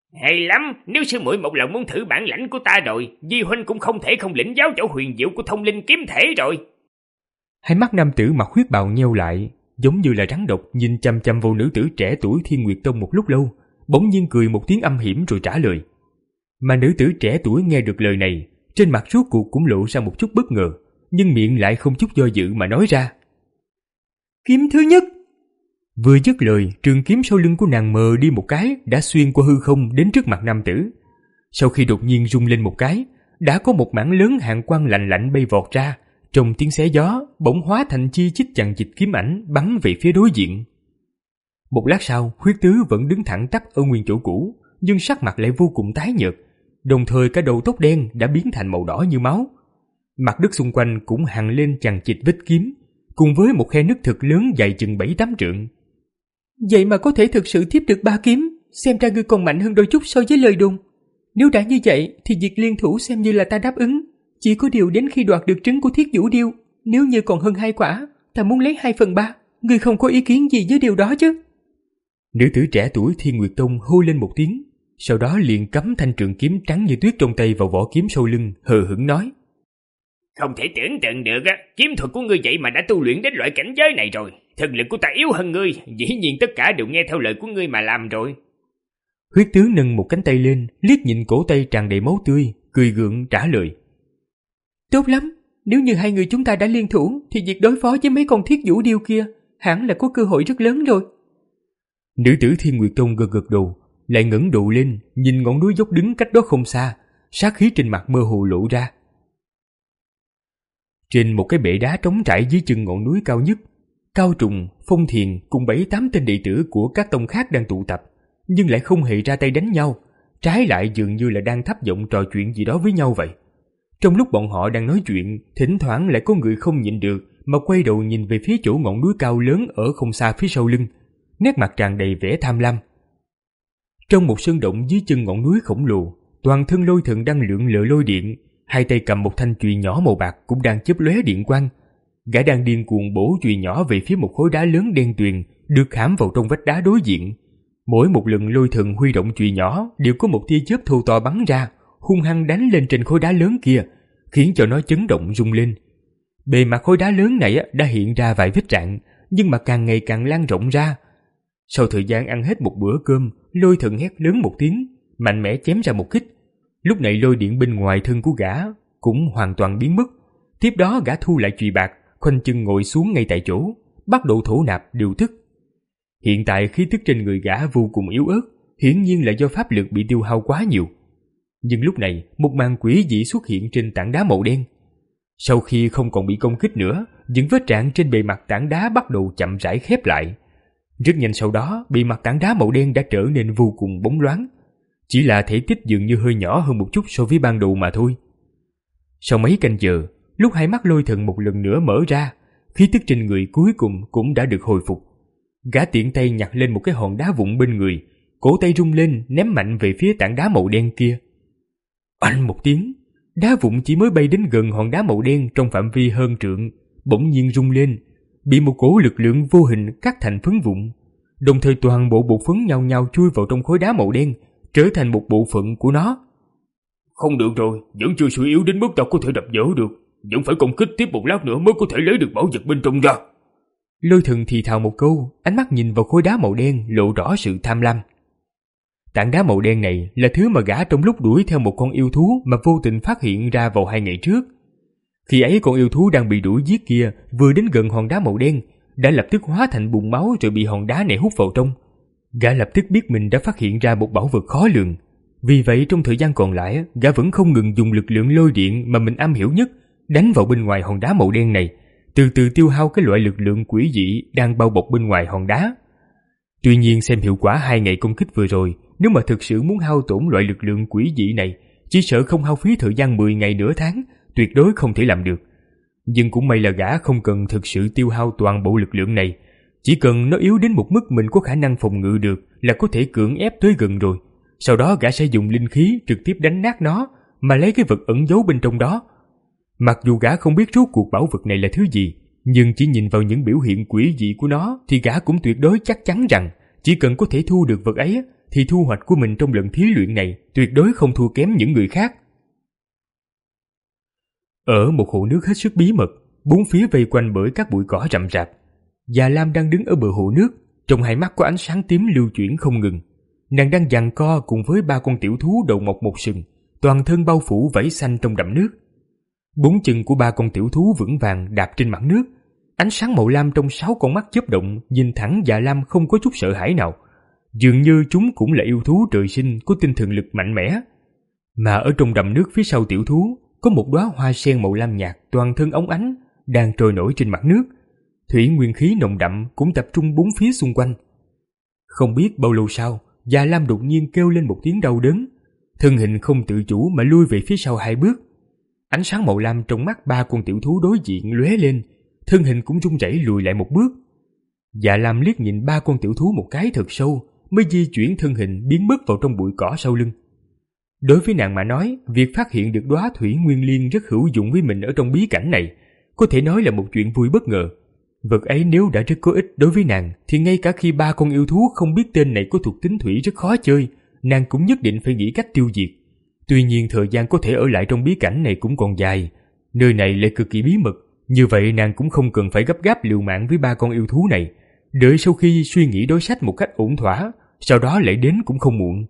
Hay lắm, nếu sư muội một lần muốn thử bản lãnh của ta rồi, Di huynh cũng không thể không lĩnh giáo chỗ huyền diệu của thông linh kiếm thể rồi. Hai mắt nam tử mặc huyết bào nheo lại, giống như là rắn độc nhìn chăm chăm vào nữ tử trẻ tuổi Thiên Nguyệt Tông một lúc lâu, bỗng nhiên cười một tiếng âm hiểm rồi trả lời. Mà nữ tử trẻ tuổi nghe được lời này, trên mặt rốt cuộc cũng lộ ra một chút bất ngờ, nhưng miệng lại không chút do dự mà nói ra. Kiếm thứ nhất. Vừa dứt lời, trường kiếm sau lưng của nàng mờ đi một cái, đã xuyên qua hư không đến trước mặt nam tử. Sau khi đột nhiên rung lên một cái, đã có một mảng lớn hàn quang lạnh lạnh bay vọt ra, trong tiếng xé gió, bỗng hóa thành chi chít chằng chịt kiếm ảnh bắn về phía đối diện. Một lát sau, Huyết Tứ vẫn đứng thẳng tắp ở nguyên chỗ cũ, nhưng sắc mặt lại vô cùng tái nhợt, đồng thời cả đầu tóc đen đã biến thành màu đỏ như máu. Mặt đất xung quanh cũng hằn lên chằng chịt vết kiếm, cùng với một khe nứt thực lớn dài chừng bảy tám trượng. Vậy mà có thể thực sự tiếp được ba kiếm, xem ra ngươi còn mạnh hơn đôi chút so với lời đồn. Nếu đã như vậy thì việc liên thủ xem như là ta đáp ứng. Chỉ có điều đến khi đoạt được trứng của Thiết Vũ Điêu, nếu như còn hơn hai quả, ta muốn lấy hai phần ba. Ngươi không có ý kiến gì với điều đó chứ? Nữ tử trẻ tuổi Thiên Nguyệt Tông hô lên một tiếng, sau đó liền cắm thanh trường kiếm trắng như tuyết trong tay vào vỏ kiếm sau lưng, hờ hững nói. Không thể tưởng tượng được á, kiếm thuật của ngươi vậy mà đã tu luyện đến loại cảnh giới này rồi. Thực lực của ta yếu hơn ngươi, dĩ nhiên tất cả đều nghe theo lời của ngươi mà làm rồi. Huyết Tướng nâng một cánh tay lên, liếc nhìn cổ tay tràn đầy máu tươi, cười gượng trả lời. Tốt lắm, nếu như hai người chúng ta đã liên thủ, thì việc đối phó với mấy con Thiết Vũ Điêu kia hẳn là có cơ hội rất lớn rồi. Nữ tử Thiên Nguyệt Tông gật gật đầu, lại ngẩng đầu lên, nhìn ngọn núi dốc đứng cách đó không xa, sát khí trên mặt mơ hồ lộ ra. Trên một cái bệ đá trống trải dưới chân ngọn núi cao nhất, Cao Trùng, Phong Thiền cùng bảy tám tên đệ tử của các tông khác đang tụ tập, nhưng lại không hề ra tay đánh nhau, trái lại dường như là đang thấp giọng trò chuyện gì đó với nhau vậy. Trong lúc bọn họ đang nói chuyện, thỉnh thoảng lại có người không nhịn được mà quay đầu nhìn về phía chỗ ngọn núi cao lớn ở không xa phía sau lưng, nét mặt tràn đầy vẻ tham lam. Trong một sơn động dưới chân ngọn núi khổng lồ, toàn thân Lôi Thần đang lượn lờ lôi điện, hai tay cầm một thanh chùy nhỏ màu bạc cũng đang chớp lóe điện quang. Gã đang điên cuồng bổ chùy nhỏ về phía một khối đá lớn đen tuyền được khảm vào trong vách đá đối diện. Mỗi một lần Lôi Thần huy động chùy nhỏ đều có một tia chớp thô to bắn ra, hung hăng đánh lên trên khối đá lớn kia, khiến cho nó chấn động rung lên. Bề mặt khối đá lớn này đã hiện ra vài vết rạn, nhưng mà càng ngày càng lan rộng ra. Sau thời gian ăn hết một bữa cơm, Lôi Thần hét lớn một tiếng, mạnh mẽ chém ra một kích. Lúc này lôi điện bên ngoài thân của gã cũng hoàn toàn biến mất. Tiếp đó gã thu lại chùy bạc, khoanh chân ngồi xuống ngay tại chỗ, bắt đầu thổ nạp điều tức. Hiện tại khí tức trên người gã vô cùng yếu ớt, hiển nhiên là do pháp lực bị tiêu hao quá nhiều. Nhưng lúc này một màn quỷ dị xuất hiện trên tảng đá màu đen. Sau khi không còn bị công kích nữa, những vết rạn trên bề mặt tảng đá bắt đầu chậm rãi khép lại. Rất nhanh sau đó, bề mặt tảng đá màu đen đã trở nên vô cùng bóng loáng. Chỉ là thể tích dường như hơi nhỏ hơn một chút so với ban đầu mà thôi. Sau mấy canh giờ, lúc hai mắt Lôi Thần một lần nữa mở ra, khí tức trên người cuối cùng cũng đã được hồi phục. Gã tiện tay nhặt lên một cái hòn đá vụn bên người, cổ tay rung lên ném mạnh về phía tảng đá màu đen kia. Oanh một tiếng, đá vụn chỉ mới bay đến gần hòn đá màu đen trong phạm vi hơn trượng, bỗng nhiên rung lên, bị một cỗ lực lượng vô hình cắt thành phấn vụn. Đồng thời toàn bộ bộ phấn nhao nhao chui vào trong khối đá màu đen, trở thành một bộ phận của nó. Không được rồi, vẫn chưa suy yếu đến mức ta có thể đập vỡ được, vẫn phải công kích tiếp một lát nữa mới có thể lấy được bảo vật bên trong ra. Lôi Thần thì thào một câu, ánh mắt nhìn vào khối đá màu đen lộ rõ sự tham lam. Tảng đá màu đen này là thứ mà gã trong lúc đuổi theo một con yêu thú mà vô tình phát hiện ra vào hai ngày trước. Khi ấy con yêu thú đang bị đuổi giết kia vừa đến gần hòn đá màu đen, đã lập tức hóa thành bùn máu rồi bị hòn đá này hút vào trong. Gã lập tức biết mình đã phát hiện ra một bảo vật khó lường. Vì vậy trong thời gian còn lại, gã vẫn không ngừng dùng lực lượng lôi điện mà mình am hiểu nhất, đánh vào bên ngoài hòn đá màu đen này, từ từ tiêu hao cái loại lực lượng quỷ dị đang bao bọc bên ngoài hòn đá. Tuy nhiên xem hiệu quả hai ngày công kích vừa rồi, nếu mà thực sự muốn hao tổn loại lực lượng quỷ dị này, chỉ sợ không hao phí thời gian mười ngày nửa tháng, tuyệt đối không thể làm được. Nhưng cũng may là gã không cần thực sự tiêu hao toàn bộ lực lượng này, chỉ cần nó yếu đến một mức mình có khả năng phòng ngự được là có thể cưỡng ép tới gần rồi. Sau đó gã sẽ dùng linh khí trực tiếp đánh nát nó mà lấy cái vật ẩn giấu bên trong đó. Mặc dù gã không biết rốt cuộc bảo vật này là thứ gì, nhưng chỉ nhìn vào những biểu hiện quỷ dị của nó thì gã cũng tuyệt đối chắc chắn rằng chỉ cần có thể thu được vật ấy thì thu hoạch của mình trong lần thí luyện này tuyệt đối không thua kém những người khác. Ở một hồ nước hết sức bí mật, bốn phía vây quanh bởi các bụi cỏ rậm rạp. Già Lam đang đứng ở bờ hồ nước, trong hai mắt có ánh sáng tím lưu chuyển không ngừng. Nàng đang giằng co cùng với ba con tiểu thú đầu mọc một sừng, toàn thân bao phủ vảy xanh trong đầm nước. Bốn chân của ba con tiểu thú vững vàng đạp trên mặt nước. Ánh sáng màu lam trong sáu con mắt chớp động nhìn thẳng Dạ Lam không có chút sợ hãi nào. Dường như chúng cũng là yêu thú trời sinh có tinh thần lực mạnh mẽ. Mà ở trong đầm nước phía sau tiểu thú có một đóa hoa sen màu lam nhạt toàn thân óng ánh đang trôi nổi trên mặt nước. Thủy nguyên khí nồng đậm cũng tập trung bốn phía xung quanh. Không biết bao lâu sau, Dạ Lam đột nhiên kêu lên một tiếng đau đớn, thân hình không tự chủ mà lui về phía sau hai bước. Ánh sáng màu lam trong mắt ba con tiểu thú đối diện lóe lên, thân hình cũng run rẩy lùi lại một bước. Dạ Lam liếc nhìn ba con tiểu thú một cái thật sâu, mới di chuyển thân hình biến mất vào trong bụi cỏ sau lưng. Đối với nàng mà nói, việc phát hiện được đóa thủy nguyên liên rất hữu dụng với mình ở trong bí cảnh này, có thể nói là một chuyện vui bất ngờ. Vật ấy nếu đã rất có ích đối với nàng, thì ngay cả khi ba con yêu thú không biết tên này có thuộc tính thủy rất khó chơi, nàng cũng nhất định phải nghĩ cách tiêu diệt. Tuy nhiên thời gian có thể ở lại trong bí cảnh này cũng còn dài, nơi này lại cực kỳ bí mật, như vậy nàng cũng không cần phải gấp gáp liều mạng với ba con yêu thú này, đợi sau khi suy nghĩ đối sách một cách ổn thỏa, sau đó lại đến cũng không muộn.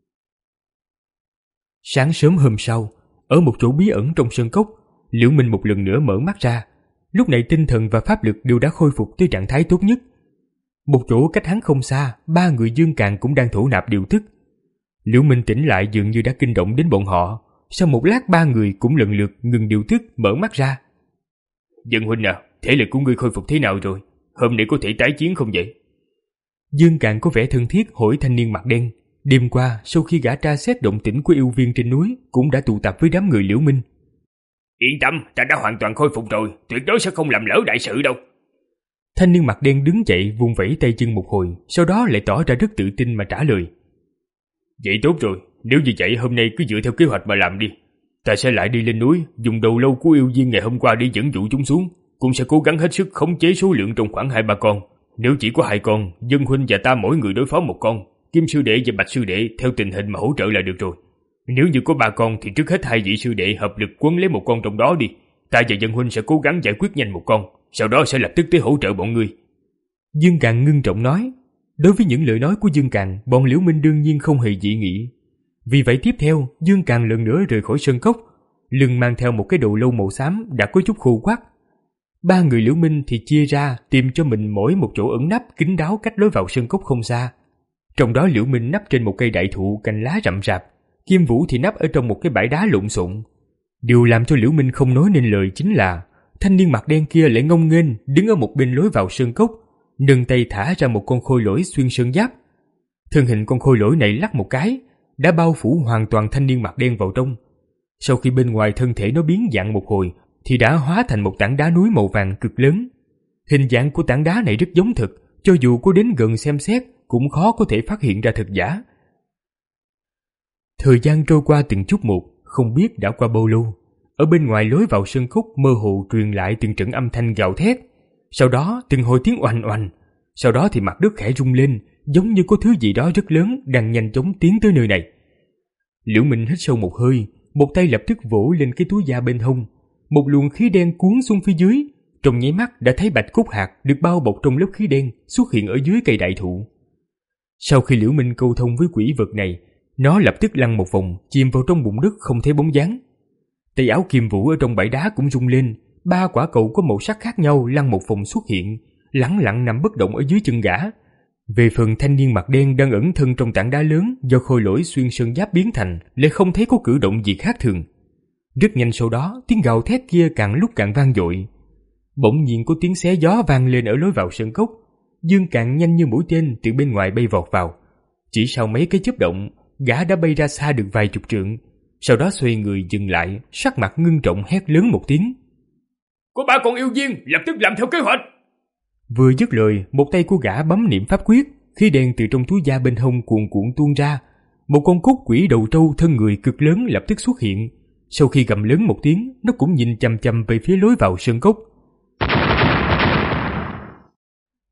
Sáng sớm hôm sau, ở một chỗ bí ẩn trong sơn cốc, Liễu Minh một lần nữa mở mắt ra. Lúc này tinh thần và pháp lực đều đã khôi phục tới trạng thái tốt nhất. Một chỗ cách hắn không xa, ba người Dương Càn cũng đang thổ nạp điều tức. Liễu Minh tỉnh lại dường như đã kinh động đến bọn họ. Sau một lát ba người cũng lần lượt ngừng điều tức, mở mắt ra. Dương huynh à, thể lực của ngươi khôi phục thế nào rồi? Hôm nay có thể tái chiến không vậy? Dương Càn có vẻ thân thiết hỏi thanh niên mặt đen. Đêm qua, sau khi gã tra xét động tĩnh của yêu viên trên núi, cũng đã tụ tập với đám người Liễu Minh. Yên tâm, ta đã hoàn toàn khôi phục rồi, tuyệt đối sẽ không làm lỡ đại sự đâu. Thanh niên mặt đen đứng dậy vung vẩy tay chân một hồi, sau đó lại tỏ ra rất tự tin mà trả lời. Vậy tốt rồi, nếu như vậy hôm nay cứ dựa theo kế hoạch mà làm đi. Ta sẽ lại đi lên núi, dùng đầu lâu của yêu viên ngày hôm qua để dẫn dụ chúng xuống, cũng sẽ cố gắng hết sức khống chế số lượng trong khoảng hai ba con. Nếu chỉ có hai con, Dương huynh và ta mỗi người đối phó một con, Kim sư đệ và Bạch sư đệ theo tình hình mà hỗ trợ là được rồi. Nếu như có ba con thì trước hết hai vị sư đệ hợp lực quấn lấy một con trong đó đi. Ta và Dân huynh sẽ cố gắng giải quyết nhanh một con, sau đó sẽ lập tức tới hỗ trợ bọn ngươi. Dương Càn ngưng trọng nói. Đối với những lời nói của Dương Càn, bọn Liễu Minh đương nhiên không hề dị nghị. Vì vậy tiếp theo, Dương Càn lần nữa rời khỏi sơn cốc, lưng mang theo một cái đầu lâu màu xám đã có chút khô quắt. Ba người Liễu Minh thì chia ra tìm cho mình mỗi một chỗ ẩn nấp kín đáo cách lối vào sơn cốc không xa. Trong đó Liễu Minh nấp trên một cây đại thụ cành lá rậm rạp, Kim Vũ thì nấp ở trong một cái bãi đá lộn xộn. Điều làm cho Liễu Minh không nói nên lời chính là thanh niên mặt đen kia lại ngông nghênh đứng ở một bên lối vào sơn cốc, nâng tay thả ra một con khôi lỗi xuyên sơn giáp. Thân hình con khôi lỗi này lắc một cái, đã bao phủ hoàn toàn thanh niên mặt đen vào trong. Sau khi bên ngoài thân thể nó biến dạng một hồi, thì đã hóa thành một tảng đá núi màu vàng cực lớn. Hình dạng của tảng đá này rất giống thực, cho dù có đến gần xem xét cũng khó có thể phát hiện ra thực giả. Thời gian trôi qua từng chút một, không biết đã qua bao lâu. Ở bên ngoài lối vào sơn cốc mơ hồ truyền lại từng trận âm thanh gào thét, sau đó từng hồi tiếng oành oành, sau đó thì mặt đất khẽ rung lên, giống như có thứ gì đó rất lớn đang nhanh chóng tiến tới nơi này. Liễu Minh hít sâu một hơi, một tay lập tức vỗ lên cái túi da bên hông, một luồng khí đen cuốn xuống phía dưới, trong nháy mắt đã thấy bạch cốt hạt được bao bọc trong lớp khí đen xuất hiện ở dưới cây đại thụ. Sau khi Liễu Minh câu thông với quỷ vật này, nó lập tức lăn một vòng, chìm vào trong bụng đất không thấy bóng dáng. Tay áo Kim Vũ ở trong bãi đá cũng rung lên, ba quả cầu có màu sắc khác nhau lăn một vòng xuất hiện, lẳng lặng nằm bất động ở dưới chân gã. Về phần thanh niên mặt đen đang ẩn thân trong tảng đá lớn do khôi lỗi xuyên sơn giáp biến thành, lại không thấy có cử động gì khác thường. Rất nhanh sau đó, tiếng gào thét kia càng lúc càng vang dội. Bỗng nhiên có tiếng xé gió vang lên ở lối vào sơn cốc. Dương Càn nhanh như mũi tên từ bên ngoài bay vọt vào. Chỉ sau mấy cái chớp động, gã đã bay ra xa được vài chục trượng, sau đó xoay người dừng lại, sắc mặt ngưng trọng hét lớn một tiếng. Có ba con yêu viên, lập tức làm theo kế hoạch. Vừa dứt lời, một tay của gã bấm niệm pháp quyết, khí đen từ trong túi da bên hông cuồn cuộn tuôn ra. Một con cốt quỷ đầu trâu thân người cực lớn lập tức xuất hiện. Sau khi gầm lớn một tiếng, nó cũng nhìn chằm chằm về phía lối vào sơn cốc.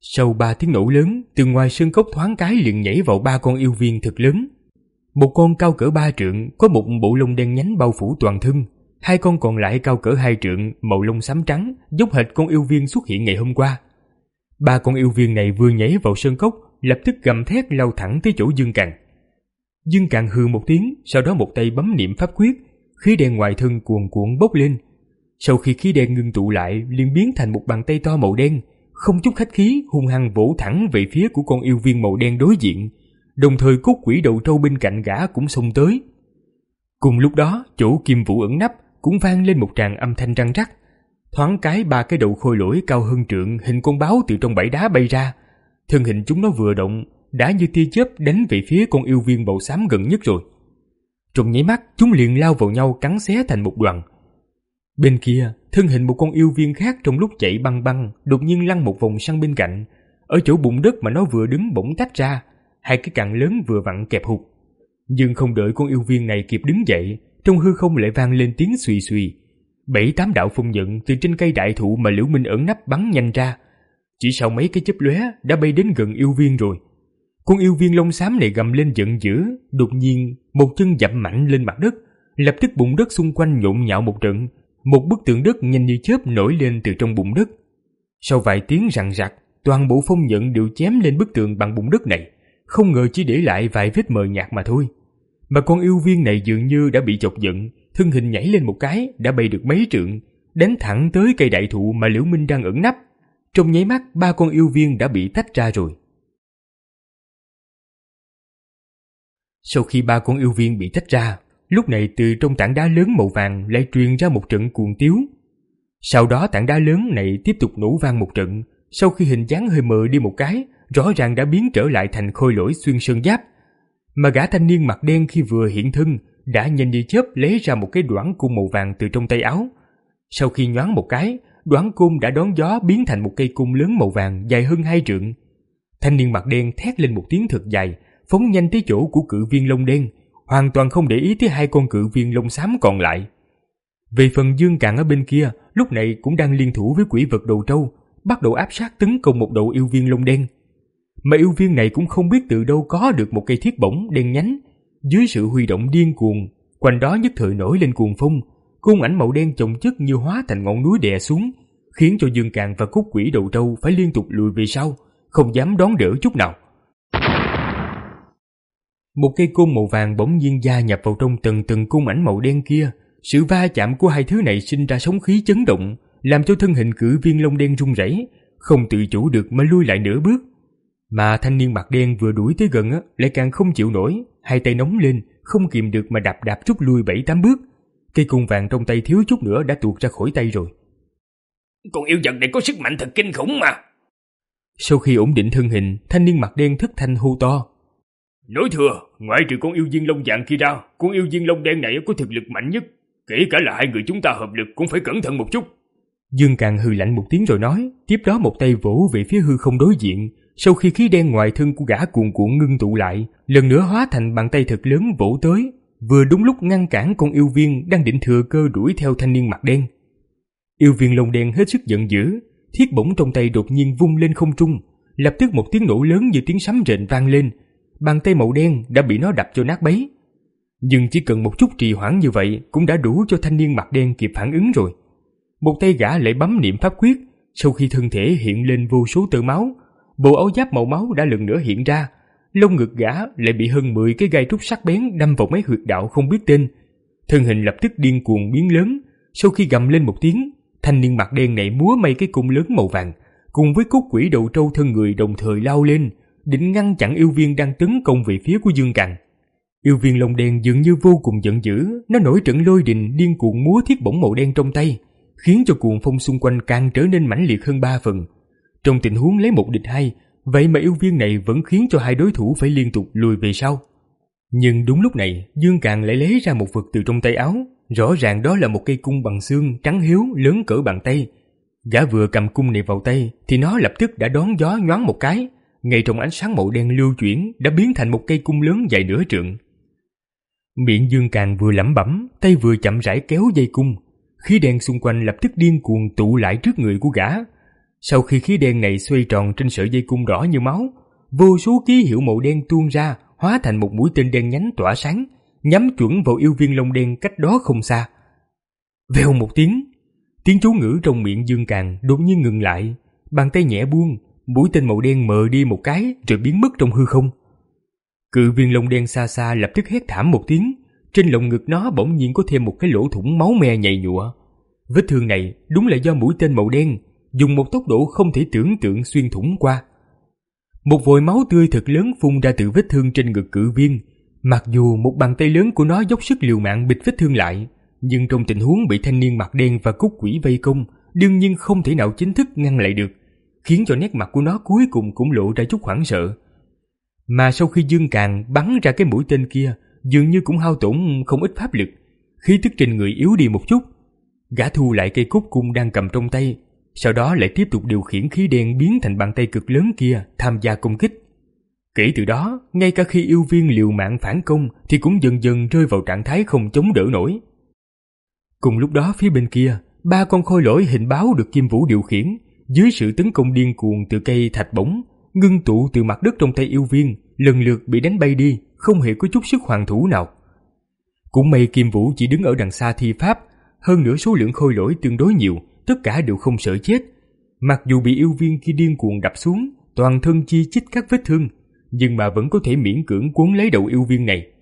Sau ba tiếng nổ lớn, từ ngoài sân cốc thoáng cái liền nhảy vào ba con yêu viên thật lớn. Một con cao cỡ ba trượng, có một bộ lông đen nhánh bao phủ toàn thân. Hai con còn lại cao cỡ hai trượng, màu lông xám trắng, giống hệt con yêu viên xuất hiện ngày hôm qua. Ba con yêu viên này vừa nhảy vào sân cốc, lập tức gầm thét lao thẳng tới chỗ Dương Càn. Dương Càn hừ một tiếng, sau đó một tay bấm niệm pháp quyết, khí đen ngoài thân cuồn cuộn bốc lên. Sau khi khí đen ngưng tụ lại, liền biến thành một bàn tay to màu đen, không chút khách khí hung hăng vỗ thẳng về phía của con yêu viên màu đen đối diện. Đồng thời cốt quỷ đầu trâu bên cạnh gã cũng xông tới. Cùng lúc đó, chỗ Kim Vũ ẩn nấp cũng vang lên một tràng âm thanh răng rắc. Thoáng cái ba cái đầu khôi lỗi cao hơn trượng hình con báo từ trong bãi đá bay ra. Thân hình chúng nó vừa động, đã như tia chớp đánh về phía con yêu viên màu xám gần nhất rồi. Trong nháy mắt, chúng liền lao vào nhau cắn xé thành một đoàn. Bên kia, thân hình một con yêu viên khác trong lúc chạy băng băng đột nhiên lăn một vòng sang bên cạnh. Ở chỗ bụng đất mà nó vừa đứng bỗng tách ra, hai cái cặn lớn vừa vặn kẹp hụt. Nhưng không đợi con yêu viên này kịp đứng dậy, trong hư không lại vang lên tiếng xùy xùy. Bảy tám đạo phong nhận từ trên cây đại thụ mà Liễu Minh ẩn nấp bắn nhanh ra. Chỉ sau mấy cái chớp lóe đã bay đến gần yêu viên rồi. Con yêu viên lông xám này gầm lên giận dữ, đột nhiên một chân dậm mạnh lên mặt đất, lập tức bụng đất xung quanh nhộn nhạo một trận. Một bức tượng đất nhanh như chớp nổi lên từ trong bụng đất. Sau vài tiếng rằn rặc, toàn bộ phong nhận đều chém lên bức tường bằng bụng đất này, không ngờ chỉ để lại vài vết mờ nhạt mà thôi. Mà con yêu viên này dường như đã bị chọc giận, thân hình nhảy lên một cái đã bay được mấy trượng, đánh thẳng tới cây đại thụ mà Liễu Minh đang ẩn nấp. Trong nháy mắt, ba con yêu viên đã bị tách ra rồi. Sau khi ba con yêu viên bị tách ra, lúc này từ trong tảng đá lớn màu vàng lại truyền ra một trận cuồng tiếu. Sau đó tảng đá lớn này tiếp tục nổ vang một trận, sau khi hình dáng hơi mờ đi một cái, rõ ràng đã biến trở lại thành khôi lỗi xuyên sơn giáp. Mà gã thanh niên mặt đen khi vừa hiện thân đã nhanh như chớp lấy ra một cái đoản côn màu vàng từ trong tay áo. Sau khi nhoáng một cái, đoản côn đã đón gió biến thành một cây côn lớn màu vàng dài hơn hai trượng. Thanh niên mặt đen thét lên một tiếng thật dài, phóng nhanh tới chỗ của cự viên lông đen, hoàn toàn không để ý tới hai con cự viên lông xám còn lại. Về phần Dương Càn ở bên kia, lúc này cũng đang liên thủ với quỷ vật đầu trâu, bắt đầu áp sát tấn công một đầu yêu viên lông đen. Mà yêu viên này cũng không biết từ đâu có được một cây thiết bổng đen nhánh. Dưới sự huy động điên cuồng, quanh đó nhất thời nổi lên cuồng phong, côn ảnh màu đen chồng chất như hóa thành ngọn núi đè xuống, khiến cho Dương Càn và cốt quỷ đầu trâu phải liên tục lùi về sau, không dám đón đỡ chút nào. Một cây côn màu vàng bỗng nhiên gia nhập vào trong từng từng côn ảnh màu đen kia. Sự va chạm của hai thứ này sinh ra sóng khí chấn động, làm cho thân hình cự viên lông đen run rẩy, không tự chủ được mà lui lại nửa bước. Mà thanh niên mặt đen vừa đuổi tới gần á, lại càng không chịu nổi, hai tay nóng lên, không kìm được mà đạp đạp rút lui bảy tám bước. Cây côn vàng trong tay thiếu chút nữa đã tuột ra khỏi tay rồi. Con yêu vật này có sức mạnh thật kinh khủng mà. Sau khi ổn định thân hình, thanh niên mặt đen thất thanh hô to. Nói thừa, ngoại trừ con yêu viên lông vàng kia ra, con yêu viên lông đen này có thực lực mạnh nhất. Kể cả là hai người chúng ta hợp lực cũng phải cẩn thận một chút. Dương Càn hừ lạnh một tiếng rồi nói, tiếp đó một tay vỗ về phía hư không đối diện. Sau khi khí đen ngoài thân của gã cuồn cuộn ngưng tụ lại, lần nữa hóa thành bàn tay thật lớn vỗ tới, vừa đúng lúc ngăn cản con yêu viên đang định thừa cơ đuổi theo thanh niên mặt đen. Yêu viên lông đen hết sức giận dữ, thiết bổng trong tay đột nhiên vung lên không trung, lập tức một tiếng nổ lớn như tiếng sấm rền vang lên. Bàn tay màu đen đã bị nó đập cho nát bấy. Nhưng chỉ cần một chút trì hoãn như vậy cũng đã đủ cho thanh niên mặt đen kịp phản ứng rồi. Một tay gã lại bấm niệm pháp quyết, sau khi thân thể hiện lên vô số tơ máu, bộ áo giáp màu máu đã lần nữa hiện ra, lông ngực gã lại bị hơn mười cái gai trúc sắc bén đâm vào mấy huyệt đạo không biết tên. Thân hình lập tức điên cuồng biến lớn, sau khi gầm lên một tiếng, thanh niên mặt đen này múa may cái cung lớn màu vàng, cùng với cốt quỷ đầu trâu thân người đồng thời lao lên, định ngăn chặn yêu viên đang tấn công về phía của Dương Càn. Yêu viên lông đen dường như vô cùng giận dữ, nó nổi trận lôi đình điên cuồng múa thiết bổng màu đen trong tay, khiến cho cuồng phong xung quanh càng trở nên mãnh liệt hơn ba phần. Trong tình huống lấy một địch hai, vậy mà yêu viên này vẫn khiến cho hai đối thủ phải liên tục lùi về sau. Nhưng đúng lúc này, Dương Càn lại lấy ra một vật từ trong tay áo, rõ ràng đó là một cây cung bằng xương trắng hiếu lớn cỡ bàn tay. Gã vừa cầm cung này vào tay thì nó lập tức đã đón gió nhoáng một cái, ngay trong ánh sáng màu đen lưu chuyển đã biến thành một cây cung lớn dài nửa trượng. Miệng Dương Càn vừa lẩm bẩm, tay vừa chậm rãi kéo dây cung, khí đen xung quanh lập tức điên cuồng tụ lại trước người của gã. Sau khi khí đen này xoay tròn trên sợi dây cung đỏ như máu, vô số ký hiệu màu đen tuôn ra, hóa thành một mũi tên đen nhánh tỏa sáng, nhắm chuẩn vào yêu viên lông đen cách đó không xa. Vèo một tiếng, tiếng chú ngữ trong miệng Dương Càn đột nhiên ngừng lại, bàn tay nhẹ buông, mũi tên màu đen mờ đi một cái rồi biến mất trong hư không. Cự viên lông đen xa xa lập tức hét thảm một tiếng, trên lồng ngực nó bỗng nhiên có thêm một cái lỗ thủng máu me nhầy nhụa. Vết thương này đúng là do mũi tên màu đen dùng một tốc độ không thể tưởng tượng xuyên thủng qua. Một vòi máu tươi thật lớn phun ra từ vết thương trên ngực cự viên. Mặc dù một bàn tay lớn của nó dốc sức liều mạng bịt vết thương lại, nhưng trong tình huống bị thanh niên mặt đen và cúc quỷ vây công, đương nhiên không thể nào chính thức ngăn lại được, khiến cho nét mặt của nó cuối cùng cũng lộ ra chút hoảng sợ. Mà sau khi Dương Càn bắn ra cái mũi tên kia, dường như cũng hao tổn không ít pháp lực, khí tức trên người yếu đi một chút. Gã thu lại cây cốt cung đang cầm trong tay, sau đó lại tiếp tục điều khiển khí đen biến thành bàn tay cực lớn kia tham gia công kích. Kể từ đó, ngay cả khi yêu viên liều mạng phản công thì cũng dần dần rơi vào trạng thái không chống đỡ nổi. Cùng lúc đó phía bên kia, ba con khôi lỗi hình báo được Kim Vũ điều khiển, dưới sự tấn công điên cuồng từ cây thạch bổng, ngưng tụ từ mặt đất trong tay yêu viên, lần lượt bị đánh bay đi, không hề có chút sức hoàn thủ nào. Cũng may Kim Vũ chỉ đứng ở đằng xa thi pháp, hơn nữa số lượng khôi lỗi tương đối nhiều, tất cả đều không sợ chết. Mặc dù bị yêu viên kia điên cuồng đập xuống, toàn thân chi chít các vết thương, nhưng mà vẫn có thể miễn cưỡng cuốn lấy đầu yêu viên này.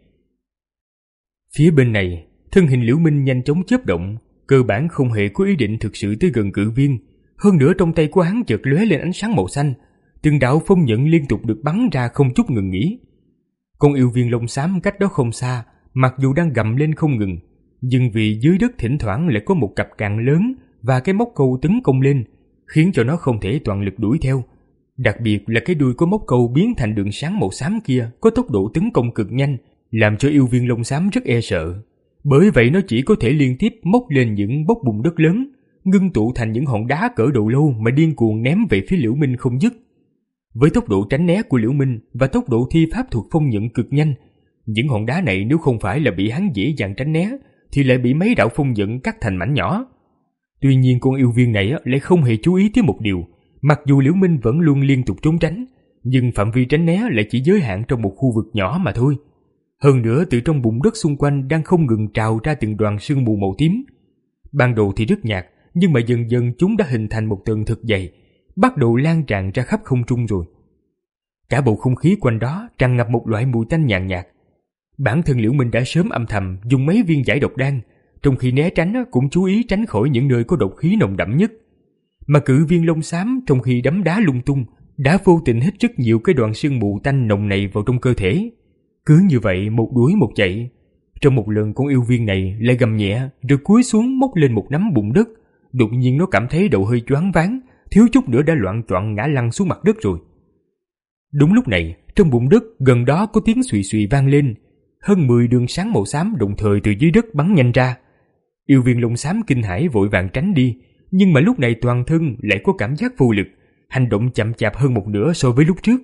Phía bên này, thân hình Liễu Minh nhanh chóng chớp động, cơ bản không hề có ý định thực sự tới gần cự viên. Hơn nữa trong tay của hắn chợt lóe lên ánh sáng màu xanh, từng đạo phong nhận liên tục được bắn ra không chút ngừng nghỉ. Con yêu viên lông xám cách đó không xa, mặc dù đang gầm lên không ngừng, nhưng vì dưới đất thỉnh thoảng lại có một cặp càng lớn và cái móc câu tấn công lên, khiến cho nó không thể toàn lực đuổi theo. Đặc biệt là cái đuôi có móc câu biến thành đường sáng màu xám kia có tốc độ tấn công cực nhanh, làm cho yêu viên lông xám rất e sợ. Bởi vậy nó chỉ có thể liên tiếp móc lên những bốc bùn đất lớn, ngưng tụ thành những hòn đá cỡ đầu lâu mà điên cuồng ném về phía Liễu Minh không dứt. Với tốc độ tránh né của Liễu Minh và tốc độ thi pháp thuật phong nhận cực nhanh, những hòn đá này nếu không phải là bị hắn dễ dàng tránh né thì lại bị mấy đạo phong nhận cắt thành mảnh nhỏ. Tuy nhiên con yêu viên này lại không hề chú ý tới một điều, mặc dù Liễu Minh vẫn luôn liên tục trốn tránh, nhưng phạm vi tránh né lại chỉ giới hạn trong một khu vực nhỏ mà thôi. Hơn nữa từ trong bùn đất xung quanh đang không ngừng trào ra từng đoàn sương mù màu tím. Ban đầu thì rất nhạt, nhưng mà dần dần chúng đã hình thành một tầng thực dày, bắt đầu lan tràn ra khắp không trung rồi. Cả bầu không khí quanh đó tràn ngập một loại mùi tanh nhàn nhạt. Bản thân Liễu Minh đã sớm âm thầm dùng mấy viên giải độc đan, trong khi né tránh cũng chú ý tránh khỏi những nơi có độc khí nồng đậm nhất. Mà cự viên lông xám trong khi đấm đá lung tung đã vô tình hít rất nhiều cái đoạn sương mù tanh nồng này vào trong cơ thể. Cứ như vậy một đuổi một chạy, trong một lần con yêu viên này lại gầm nhẹ rồi cúi xuống móc lên một nắm bùn đất. Đột nhiên nó cảm thấy đầu hơi choáng váng, thiếu chút nữa đã loạng choạng ngã lăn xuống mặt đất rồi. Đúng lúc này, trong bùn đất gần đó có tiếng xùy xùy vang lên, hơn mười đường sáng màu xám đồng thời từ dưới đất bắn nhanh ra. Yêu viên lông xám kinh hãi vội vàng tránh đi, nhưng mà lúc này toàn thân lại có cảm giác vô lực, hành động chậm chạp hơn một nửa so với lúc trước.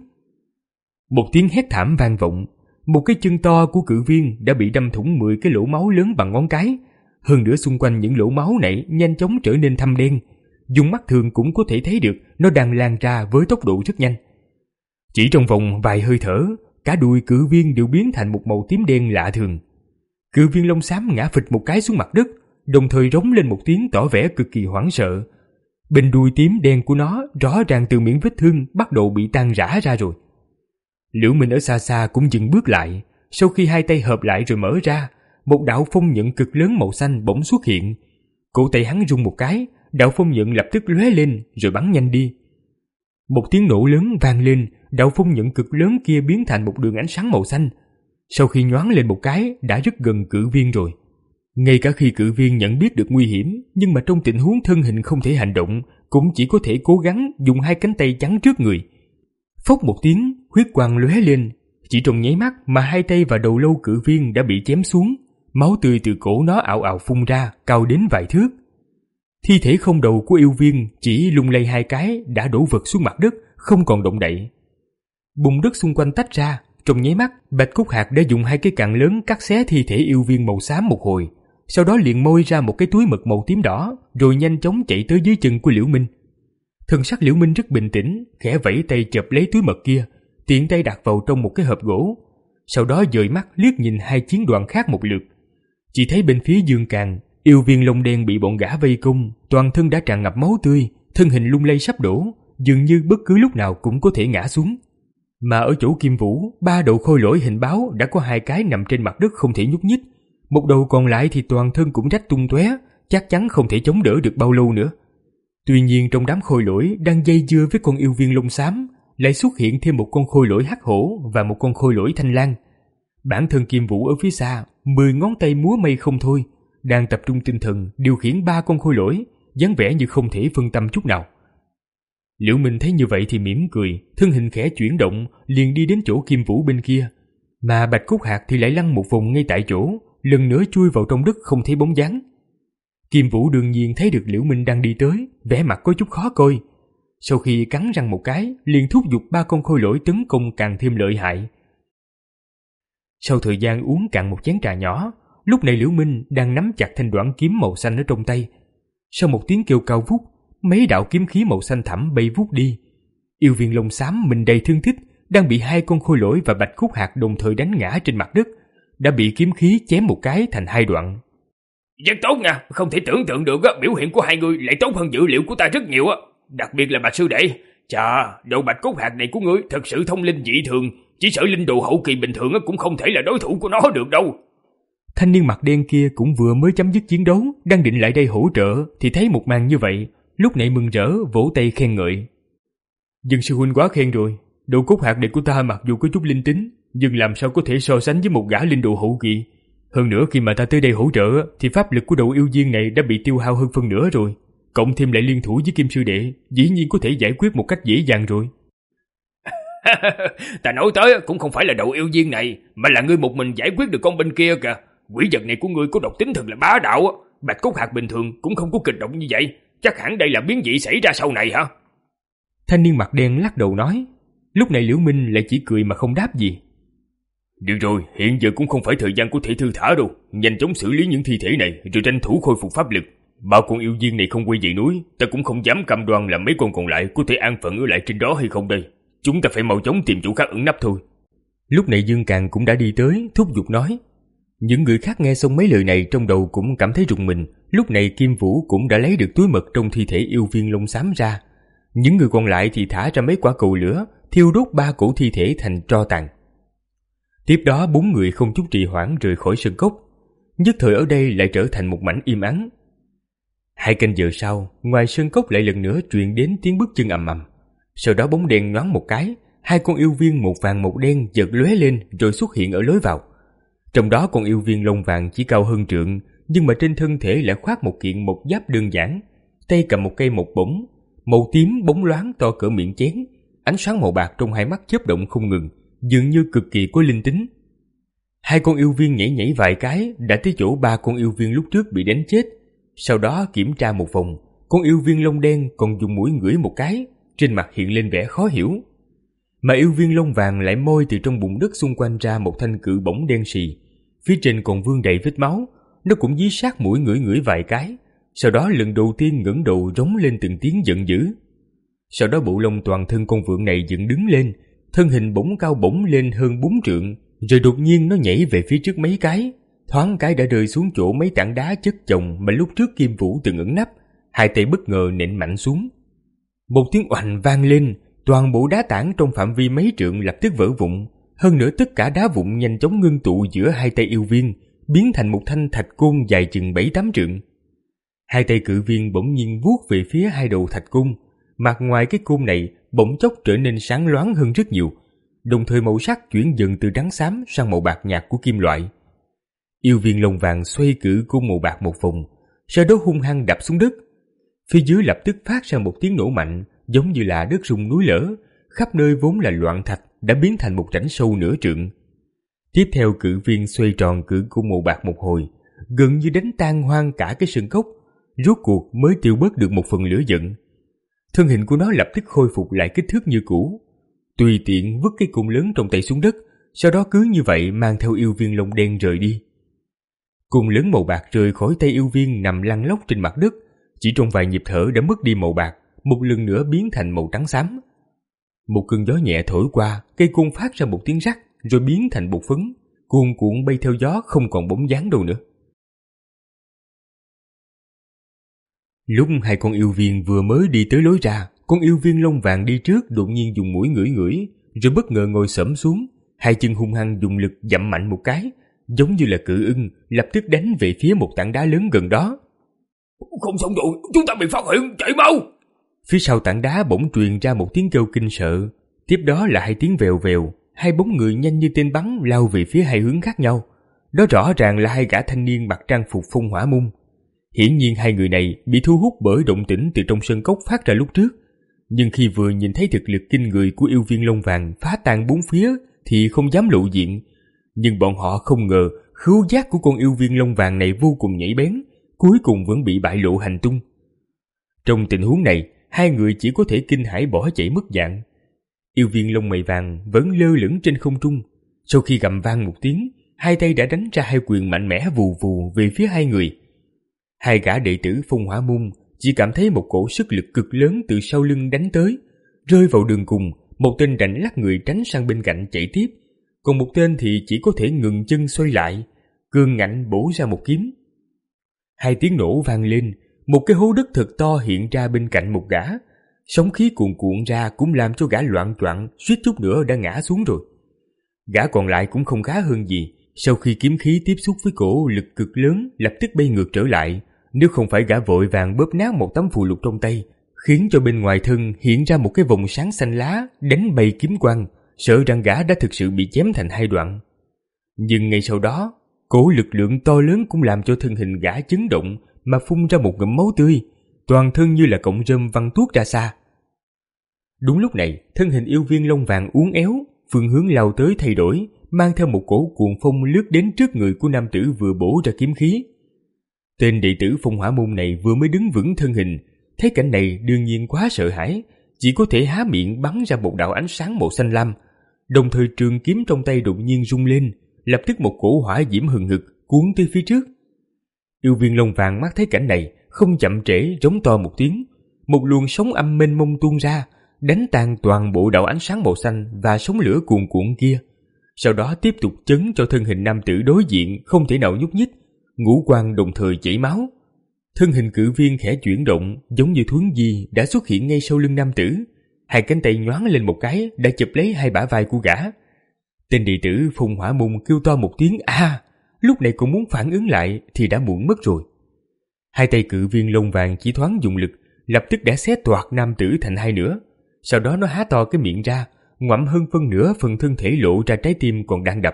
Một tiếng hét thảm vang vọng, một cái chân to của cự viên đã bị đâm thủng mười cái lỗ máu lớn bằng ngón cái. Hơn nữa xung quanh những lỗ máu này nhanh chóng trở nên thâm đen, dùng mắt thường cũng có thể thấy được nó đang lan ra với tốc độ rất nhanh. Chỉ trong vòng vài hơi thở, cả đuôi cự viên đều biến thành một màu tím đen lạ thường. Cự viên lông xám ngã phịch một cái xuống mặt đất, đồng thời rống lên một tiếng tỏ vẻ cực kỳ hoảng sợ. Bên đuôi tím đen của nó rõ ràng từ miệng vết thương bắt đầu bị tan rã ra rồi. Liễu Minh ở xa xa cũng dừng bước lại, sau khi hai tay hợp lại rồi mở ra, một đạo phong nhận cực lớn màu xanh bỗng xuất hiện. Cổ tay hắn rung một cái, đạo phong nhận lập tức lóe lên rồi bắn nhanh đi. Một tiếng nổ lớn vang lên, đạo phong nhận cực lớn kia biến thành một đường ánh sáng màu xanh. Sau khi nhoáng lên một cái đã rất gần cự viên rồi. Ngay cả khi cự viên nhận biết được nguy hiểm, nhưng mà trong tình huống thân hình không thể hành động, cũng chỉ có thể cố gắng dùng hai cánh tay chắn trước người. Phốc một tiếng, huyết quang lóe lên, chỉ trong nháy mắt mà hai tay và đầu lâu cự viên đã bị chém xuống, máu tươi từ cổ nó ào ào phun ra, cao đến vài thước. Thi thể không đầu của yêu viên chỉ lung lay hai cái đã đổ vật xuống mặt đất, không còn động đậy. Bùn đất xung quanh tách ra, trong nháy mắt Bạch Cúc Hạc đã dùng hai cái cặn lớn cắt xé thi thể yêu viên màu xám một hồi, sau đó liền môi ra một cái túi mật màu tím đỏ, rồi nhanh chóng chạy tới dưới chân của Liễu Minh. Thần sắc Liễu Minh rất bình tĩnh, khẽ vẫy tay chộp lấy túi mật kia, tiện tay đặt vào trong một cái hộp gỗ. Sau đó dời mắt liếc nhìn hai chiến đoàn khác một lượt. Chỉ thấy bên phía Dương Càn, yêu viên lông đen bị bọn gã vây công, toàn thân đã tràn ngập máu tươi, thân hình lung lay sắp đổ, dường như bất cứ lúc nào cũng có thể ngã xuống. Mà ở chỗ Kim Vũ, ba đầu khôi lỗi hình báo đã có hai cái nằm trên mặt đất không thể nhúc nhích, một đầu còn lại thì toàn thân cũng rách tung tóe, chắc chắn không thể chống đỡ được bao lâu nữa. Tuy nhiên trong đám khôi lỗi đang dây dưa với con yêu viên lông xám, lại xuất hiện thêm một con khôi lỗi hắc hổ và một con khôi lỗi thanh lang. Bản thân Kim Vũ ở phía xa, mười ngón tay múa mây không thôi, đang tập trung tinh thần điều khiển ba con khôi lỗi, dáng vẻ như không thể phân tâm chút nào. Liễu Minh thấy như vậy thì mỉm cười, thân hình khẽ chuyển động, liền đi đến chỗ Kim Vũ bên kia. Mà Bạch Cốt Hạc thì lại lăn một vòng ngay tại chỗ, lần nữa chui vào trong đất không thấy bóng dáng. Kim Vũ đương nhiên thấy được Liễu Minh đang đi tới, vẻ mặt có chút khó coi. Sau khi cắn răng một cái, liền thúc giục ba con khôi lỗi tấn công càng thêm lợi hại. Sau thời gian uống cạn một chén trà nhỏ, lúc này Liễu Minh đang nắm chặt thanh đoản kiếm màu xanh ở trong tay. Sau một tiếng kêu cao vút, mấy đạo kiếm khí màu xanh thẳm bay vút đi. Yêu viên lông xám mình đầy thương tích, đang bị hai con khôi lỗi và Bạch Cốt Hạc đồng thời đánh ngã trên mặt đất, đã bị kiếm khí chém một cái thành hai đoạn. Rất tốt nha, không thể tưởng tượng được á, biểu hiện của hai người lại tốt hơn dữ liệu của ta rất nhiều á. Đặc biệt là Bạch sư đệ, chà, độ Bạch Cốt Hạc này của ngươi thật sự thông linh dị thường, chỉ sợ linh đồ hậu kỳ bình thường á cũng không thể là đối thủ của nó được đâu. Thanh niên mặt đen kia cũng vừa mới chấm dứt chiến đấu, đang định lại đây hỗ trợ thì thấy một màn như vậy, lúc này mừng rỡ vỗ tay khen ngợi. Dương sư huynh quá khen rồi, độ Cốt Hạc này của ta mặc dù có chút linh tính, nhưng làm sao có thể so sánh với một gã linh đồ hậu kỳ. Hơn nữa khi mà ta tới đây hỗ trợ thì pháp lực của độ yêu viên này đã bị tiêu hao hơn phân nửa rồi, cộng thêm lại liên thủ với Kim sư đệ, dĩ nhiên có thể giải quyết một cách dễ dàng rồi. Ta nói tới cũng không phải là độ yêu viên này, mà là ngươi một mình giải quyết được con bên kia kìa. Quỷ vật này của ngươi có độc tính thật là bá đạo á. Bạch Cốt Hạc bình thường cũng không có kịch độc như vậy, chắc hẳn đây là biến dị xảy ra sau này hả? Thanh niên mặt đen lắc đầu nói. Lúc này Liễu Minh lại chỉ cười mà không đáp gì. Được rồi, hiện giờ cũng không phải thời gian của thể thư thả đâu, nhanh chóng xử lý những thi thể này rồi tranh thủ khôi phục pháp lực. Bao con yêu viên này không quay về núi, ta cũng không dám cam đoan là mấy con còn lại có thể an phận ở lại trên đó hay không đây. Chúng ta phải mau chóng tìm chỗ khác ẩn nấp thôi. Lúc này Dương Càn cũng đã đi tới, thúc giục nói. Những người khác nghe xong mấy lời này trong đầu cũng cảm thấy rùng mình. Lúc này Kim Vũ cũng đã lấy được túi mật trong thi thể yêu viên lông xám ra. Những người còn lại thì thả ra mấy quả cầu lửa, thiêu đốt ba cổ thi thể thành tro tàn. Tiếp đó bốn người không chút trì hoãn rời khỏi sơn cốc. Nhất thời ở đây lại trở thành một mảnh im ắng. Hai canh giờ sau, ngoài sơn cốc lại lần nữa truyền đến tiếng bước chân ầm ầm. Sau đó bóng đèn nhoáng một cái, hai con yêu viên một vàng một đen chợt lóe lên rồi xuất hiện ở lối vào. Trong đó con yêu viên lông vàng chỉ cao hơn trượng, nhưng mà trên thân thể lại khoác một kiện một giáp đơn giản, tay cầm một cây một bổng, màu tím bóng loáng to cỡ miệng chén, ánh sáng màu bạc trong hai mắt chớp động không ngừng, dường như cực kỳ có linh tính. Hai con yêu viên nhảy nhảy vài cái đã tới chỗ ba con yêu viên lúc trước bị đánh chết. Sau đó kiểm tra một vòng, con yêu viên lông đen còn dùng mũi ngửi một cái, trên mặt hiện lên vẻ khó hiểu. Mà yêu viên lông vàng lại moi từ trong bụng đất xung quanh ra một thanh cự bổng đen xì, phía trên còn vương đầy vết máu. Nó cũng dí sát mũi ngửi ngửi vài cái, sau đó lần đầu tiên ngẩng đầu rống lên từng tiếng giận dữ. Sau đó bộ lông toàn thân con vượn này dựng đứng lên, thân hình bỗng cao bổng lên hơn bốn trượng, rồi đột nhiên nó nhảy về phía trước mấy cái, thoáng cái đã rơi xuống chỗ mấy tảng đá chất chồng mà lúc trước Kim Vũ từng ẩn nấp, hai tay bất ngờ nện mạnh xuống. Một tiếng oành vang lên, toàn bộ đá tảng trong phạm vi mấy trượng lập tức vỡ vụn, hơn nữa tất cả đá vụn nhanh chóng ngưng tụ giữa hai tay yêu viên, biến thành một thanh thạch côn dài chừng bảy tám trượng. Hai tay cự viên bỗng nhiên vuốt về phía hai đầu thạch côn, mặt ngoài cái côn này bỗng chốc trở nên sáng loáng hơn rất nhiều, đồng thời màu sắc chuyển dần từ trắng xám sang màu bạc nhạt của kim loại. Yêu viên lông vàng xoay cự côn màu bạc một vòng, sau đó hung hăng đập xuống đất. Phía dưới lập tức phát ra một tiếng nổ mạnh, giống như là đất rung núi lở, khắp nơi vốn là loạn thạch đã biến thành một rãnh sâu nửa trượng. Tiếp theo cự viên xoay tròn cự côn màu bạc một hồi, gần như đánh tan hoang cả cái sân cốc, rốt cuộc mới tiêu bớt được một phần lửa giận. Thân hình của nó lập tức khôi phục lại kích thước như cũ, tùy tiện vứt cái côn lớn trong tay xuống đất, sau đó cứ như vậy mang theo yêu viên lông đen rời đi. Côn lớn màu bạc rời khỏi tay yêu viên nằm lăn lóc trên mặt đất, chỉ trong vài nhịp thở đã mất đi màu bạc, một lần nữa biến thành màu trắng xám. Một cơn gió nhẹ thổi qua, cây côn phát ra một tiếng rắc rồi biến thành bột phấn, cuồn cuộn bay theo gió không còn bóng dáng đâu nữa. Lúc hai con yêu viên vừa mới đi tới lối ra, con yêu viên lông vàng đi trước đột nhiên dùng mũi ngửi ngửi, rồi bất ngờ ngồi xổm xuống, hai chân hung hăng dùng lực dậm mạnh một cái, giống như là cự ưng, lập tức đánh về phía một tảng đá lớn gần đó. Không xong rồi, chúng ta bị phát hiện, chạy mau! Phía sau tảng đá bỗng truyền ra một tiếng kêu kinh sợ, tiếp đó là hai tiếng vèo vèo, hai bóng người nhanh như tên bắn lao về phía hai hướng khác nhau. Đó rõ ràng là hai gã thanh niên mặc trang phục phong hỏa môn. Hiển nhiên hai người này bị thu hút bởi động tĩnh từ trong sơn cốc phát ra lúc trước, nhưng khi vừa nhìn thấy thực lực kinh người của yêu viên lông vàng phá tan bốn phía thì không dám lộ diện. Nhưng bọn họ không ngờ khứu giác của con yêu viên lông vàng này vô cùng nhạy bén, cuối cùng vẫn bị bại lộ hành tung. Trong tình huống này, hai người chỉ có thể kinh hãi bỏ chạy mất dạng. Yêu viên lông mày vàng vẫn lơ lửng trên không trung, sau khi gầm vang một tiếng, hai tay đã đánh ra hai quyền mạnh mẽ vù vù về phía hai người. Hai gã đệ tử phong hỏa môn chỉ cảm thấy một cổ sức lực cực lớn từ sau lưng đánh tới, rơi vào đường cùng, một tên đành lắc người tránh sang bên cạnh chạy tiếp, còn một tên thì chỉ có thể ngừng chân xoay lại, cương ngạnh bổ ra một kiếm. Hai tiếng nổ vang lên, một cái hố đất thật to hiện ra bên cạnh một gã, sóng khí cuồn cuộn ra cũng làm cho gã loạng choạng, suýt chút nữa đã ngã xuống rồi. Gã còn lại cũng không khá hơn gì, sau khi kiếm khí tiếp xúc với cổ lực cực lớn lập tức bay ngược trở lại, nếu không phải gã vội vàng bóp nát một tấm phù lục trong tay, khiến cho bên ngoài thân hiện ra một cái vòng sáng xanh lá đánh bay kiếm quang, sợ rằng gã đã thực sự bị chém thành hai đoạn. Nhưng ngay sau đó, cổ lực lượng to lớn cũng làm cho thân hình gã chấn động mà phun ra một ngụm máu tươi, toàn thân như là cọng rơm văng tuốt ra xa. Đúng lúc này, thân hình yêu viên lông vàng uốn éo, phương hướng lao tới thay đổi, mang theo một cổ cuồng phong lướt đến trước người của nam tử vừa bổ ra kiếm khí. Tên đệ tử phong hỏa môn này vừa mới đứng vững thân hình, thấy cảnh này đương nhiên quá sợ hãi, chỉ có thể há miệng bắn ra một đạo ánh sáng màu xanh lam, đồng thời trường kiếm trong tay đột nhiên rung lên, lập tức một cổ hỏa diễm hừng hực cuốn tới phía trước. Yêu viên lông vàng mắt thấy cảnh này, không chậm trễ rống to một tiếng, một luồng sóng âm mênh mông tuôn ra, đánh tan toàn bộ đạo ánh sáng màu xanh và sóng lửa cuồn cuộn kia. Sau đó tiếp tục chấn cho thân hình nam tử đối diện không thể nào nhúc nhích, ngũ quan đồng thời chảy máu. Thân hình cự viên khẽ chuyển động, giống như thuấn di đã xuất hiện ngay sau lưng nam tử, hai cánh tay nhoáng lên một cái đã chụp lấy hai bả vai của gã. Tên đệ tử phong hỏa môn kêu to một tiếng a, à, lúc này cũng muốn phản ứng lại thì đã muộn mất rồi. Hai tay cự viên lông vàng chỉ thoáng dùng lực, lập tức đã xé toạc nam tử thành hai nửa. Sau đó nó há to cái miệng ra, ngoặm hơn phân nửa phần thân thể lộ ra trái tim còn đang đập.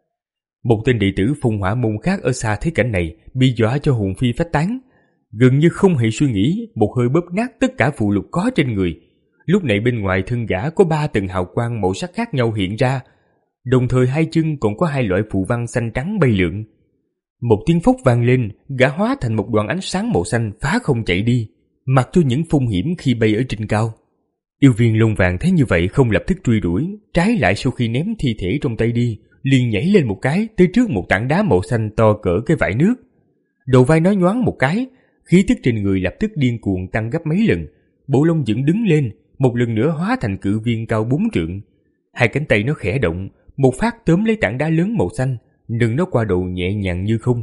Một tên đệ tử phong hỏa môn khác ở xa thấy cảnh này, bị dọa cho hồn phi phách tán, gần như không hề suy nghĩ, một hơi bóp nát tất cả phù lục có trên người. Lúc này bên ngoài thân gã có ba tầng hào quang màu sắc khác nhau hiện ra, đồng thời hai chân còn có hai loại phù văn xanh trắng bay lượn. Một tiếng phốc vang lên, gã hóa thành một đoàn ánh sáng màu xanh phá không chạy đi, mặc cho những phong hiểm khi bay ở trên cao. Yêu viên lông vàng thấy như vậy không lập tức truy đuổi, trái lại sau khi ném thi thể trong tay đi, liền nhảy lên một cái tới trước một tảng đá màu xanh to cỡ cái vải nước. Đầu vai nó nhoáng một cái, khí tức trên người lập tức điên cuồng tăng gấp mấy lần, bộ lông dựng đứng lên, một lần nữa hóa thành cự viên cao bốn trượng. Hai cánh tay nó khẽ động, một phát tóm lấy tảng đá lớn màu xanh, nâng nó qua đầu nhẹ nhàng như không.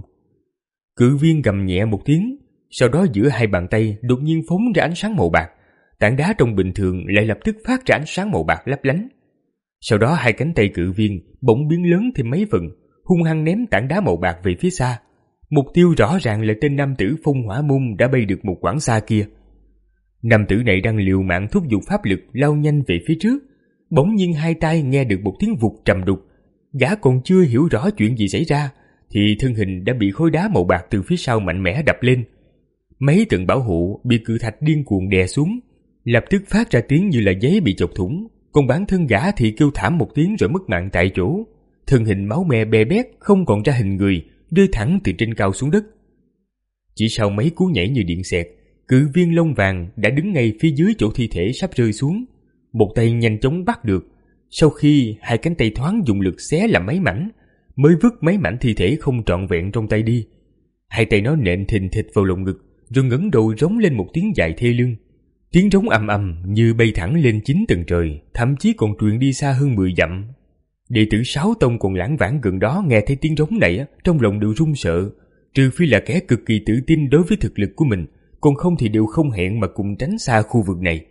Cự viên gầm nhẹ một tiếng, sau đó giữa hai bàn tay đột nhiên phóng ra ánh sáng màu bạc, tảng đá trong bình thường lại lập tức phát ra ánh sáng màu bạc lấp lánh. Sau đó hai cánh tay cự viên bỗng biến lớn thêm mấy phần, hung hăng ném tảng đá màu bạc về phía xa. Mục tiêu rõ ràng là tên nam tử phong hỏa môn đã bay được một quãng xa kia. Nam tử này đang liều mạng thúc giục pháp lực lao nhanh về phía trước, bỗng nhiên hai tai nghe được một tiếng vụt trầm đục. Gã còn chưa hiểu rõ chuyện gì xảy ra thì thân hình đã bị khối đá màu bạc từ phía sau mạnh mẽ đập lên. Mấy tầng bảo hộ bị cự thạch điên cuồng đè xuống, lập tức phát ra tiếng như là giấy bị chọc thủng, còn bản thân gã thì kêu thảm một tiếng rồi mất mạng tại chỗ. Thân hình máu me bè bét không còn ra hình người, rơi thẳng từ trên cao xuống đất. Chỉ sau mấy cú nhảy như điện xẹt, cự viên lông vàng đã đứng ngay phía dưới chỗ thi thể sắp rơi xuống, một tay nhanh chóng bắt được. Sau khi hai cánh tay thoáng dùng lực xé làm mấy mảnh, mới vứt mấy mảnh thi thể không trọn vẹn trong tay đi. Hai tay nó nện thình thịch vào lồng ngực, rồi ngẩng đầu rống lên một tiếng dài thê lương. Tiếng trống ầm ầm như bay thẳng lên chín tầng trời, thậm chí còn truyền đi xa hơn mười dặm. Đệ tử sáu tông còn lãng vãng gần đó nghe thấy tiếng trống này, trong lòng đều run sợ, trừ phi là kẻ cực kỳ tự tin đối với thực lực của mình, còn không thì đều không hẹn mà cùng tránh xa khu vực này.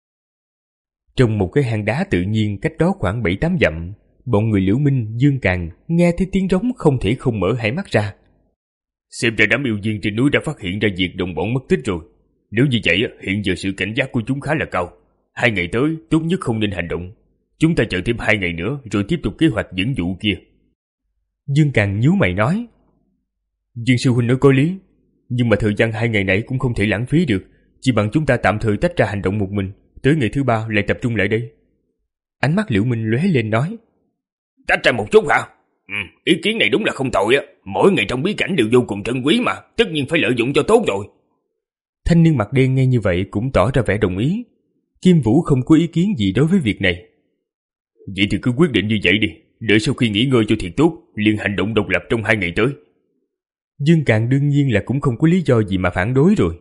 Trong một cái hang đá tự nhiên cách đó khoảng bảy tám dặm, bọn người Liễu Minh, Dương Càn nghe thấy tiếng trống không thể không mở hai mắt ra. Xem ra đám yêu viên trên núi đã phát hiện ra việc đồng bọn mất tích rồi. Nếu như vậy, hiện giờ sự cảnh giác của chúng khá là cao. Hai ngày tới, tốt nhất không nên hành động. Chúng ta chờ thêm hai ngày nữa rồi tiếp tục kế hoạch dẫn dụ kia. Dương Càn nhíu mày nói. Dương sư huynh nói có lý, nhưng mà thời gian hai ngày này cũng không thể lãng phí được. Chỉ bằng chúng ta tạm thời tách ra hành động một mình, tới ngày thứ ba lại tập trung lại đây. Ánh mắt Liễu Minh lóe lên nói. Tách ra một chút hả? Ừ, ý kiến này đúng là không tồi á. Mỗi ngày trong bí cảnh đều vô cùng trân quý mà, tất nhiên phải lợi dụng cho tốt rồi. Thanh niên mặt đen nghe như vậy cũng tỏ ra vẻ đồng ý. Kim Vũ không có ý kiến gì đối với việc này. Vậy thì cứ quyết định như vậy đi, đợi sau khi nghỉ ngơi cho thiệt tốt, liền hành động độc lập trong hai ngày tới. Dương Càn đương nhiên là cũng không có lý do gì mà phản đối rồi.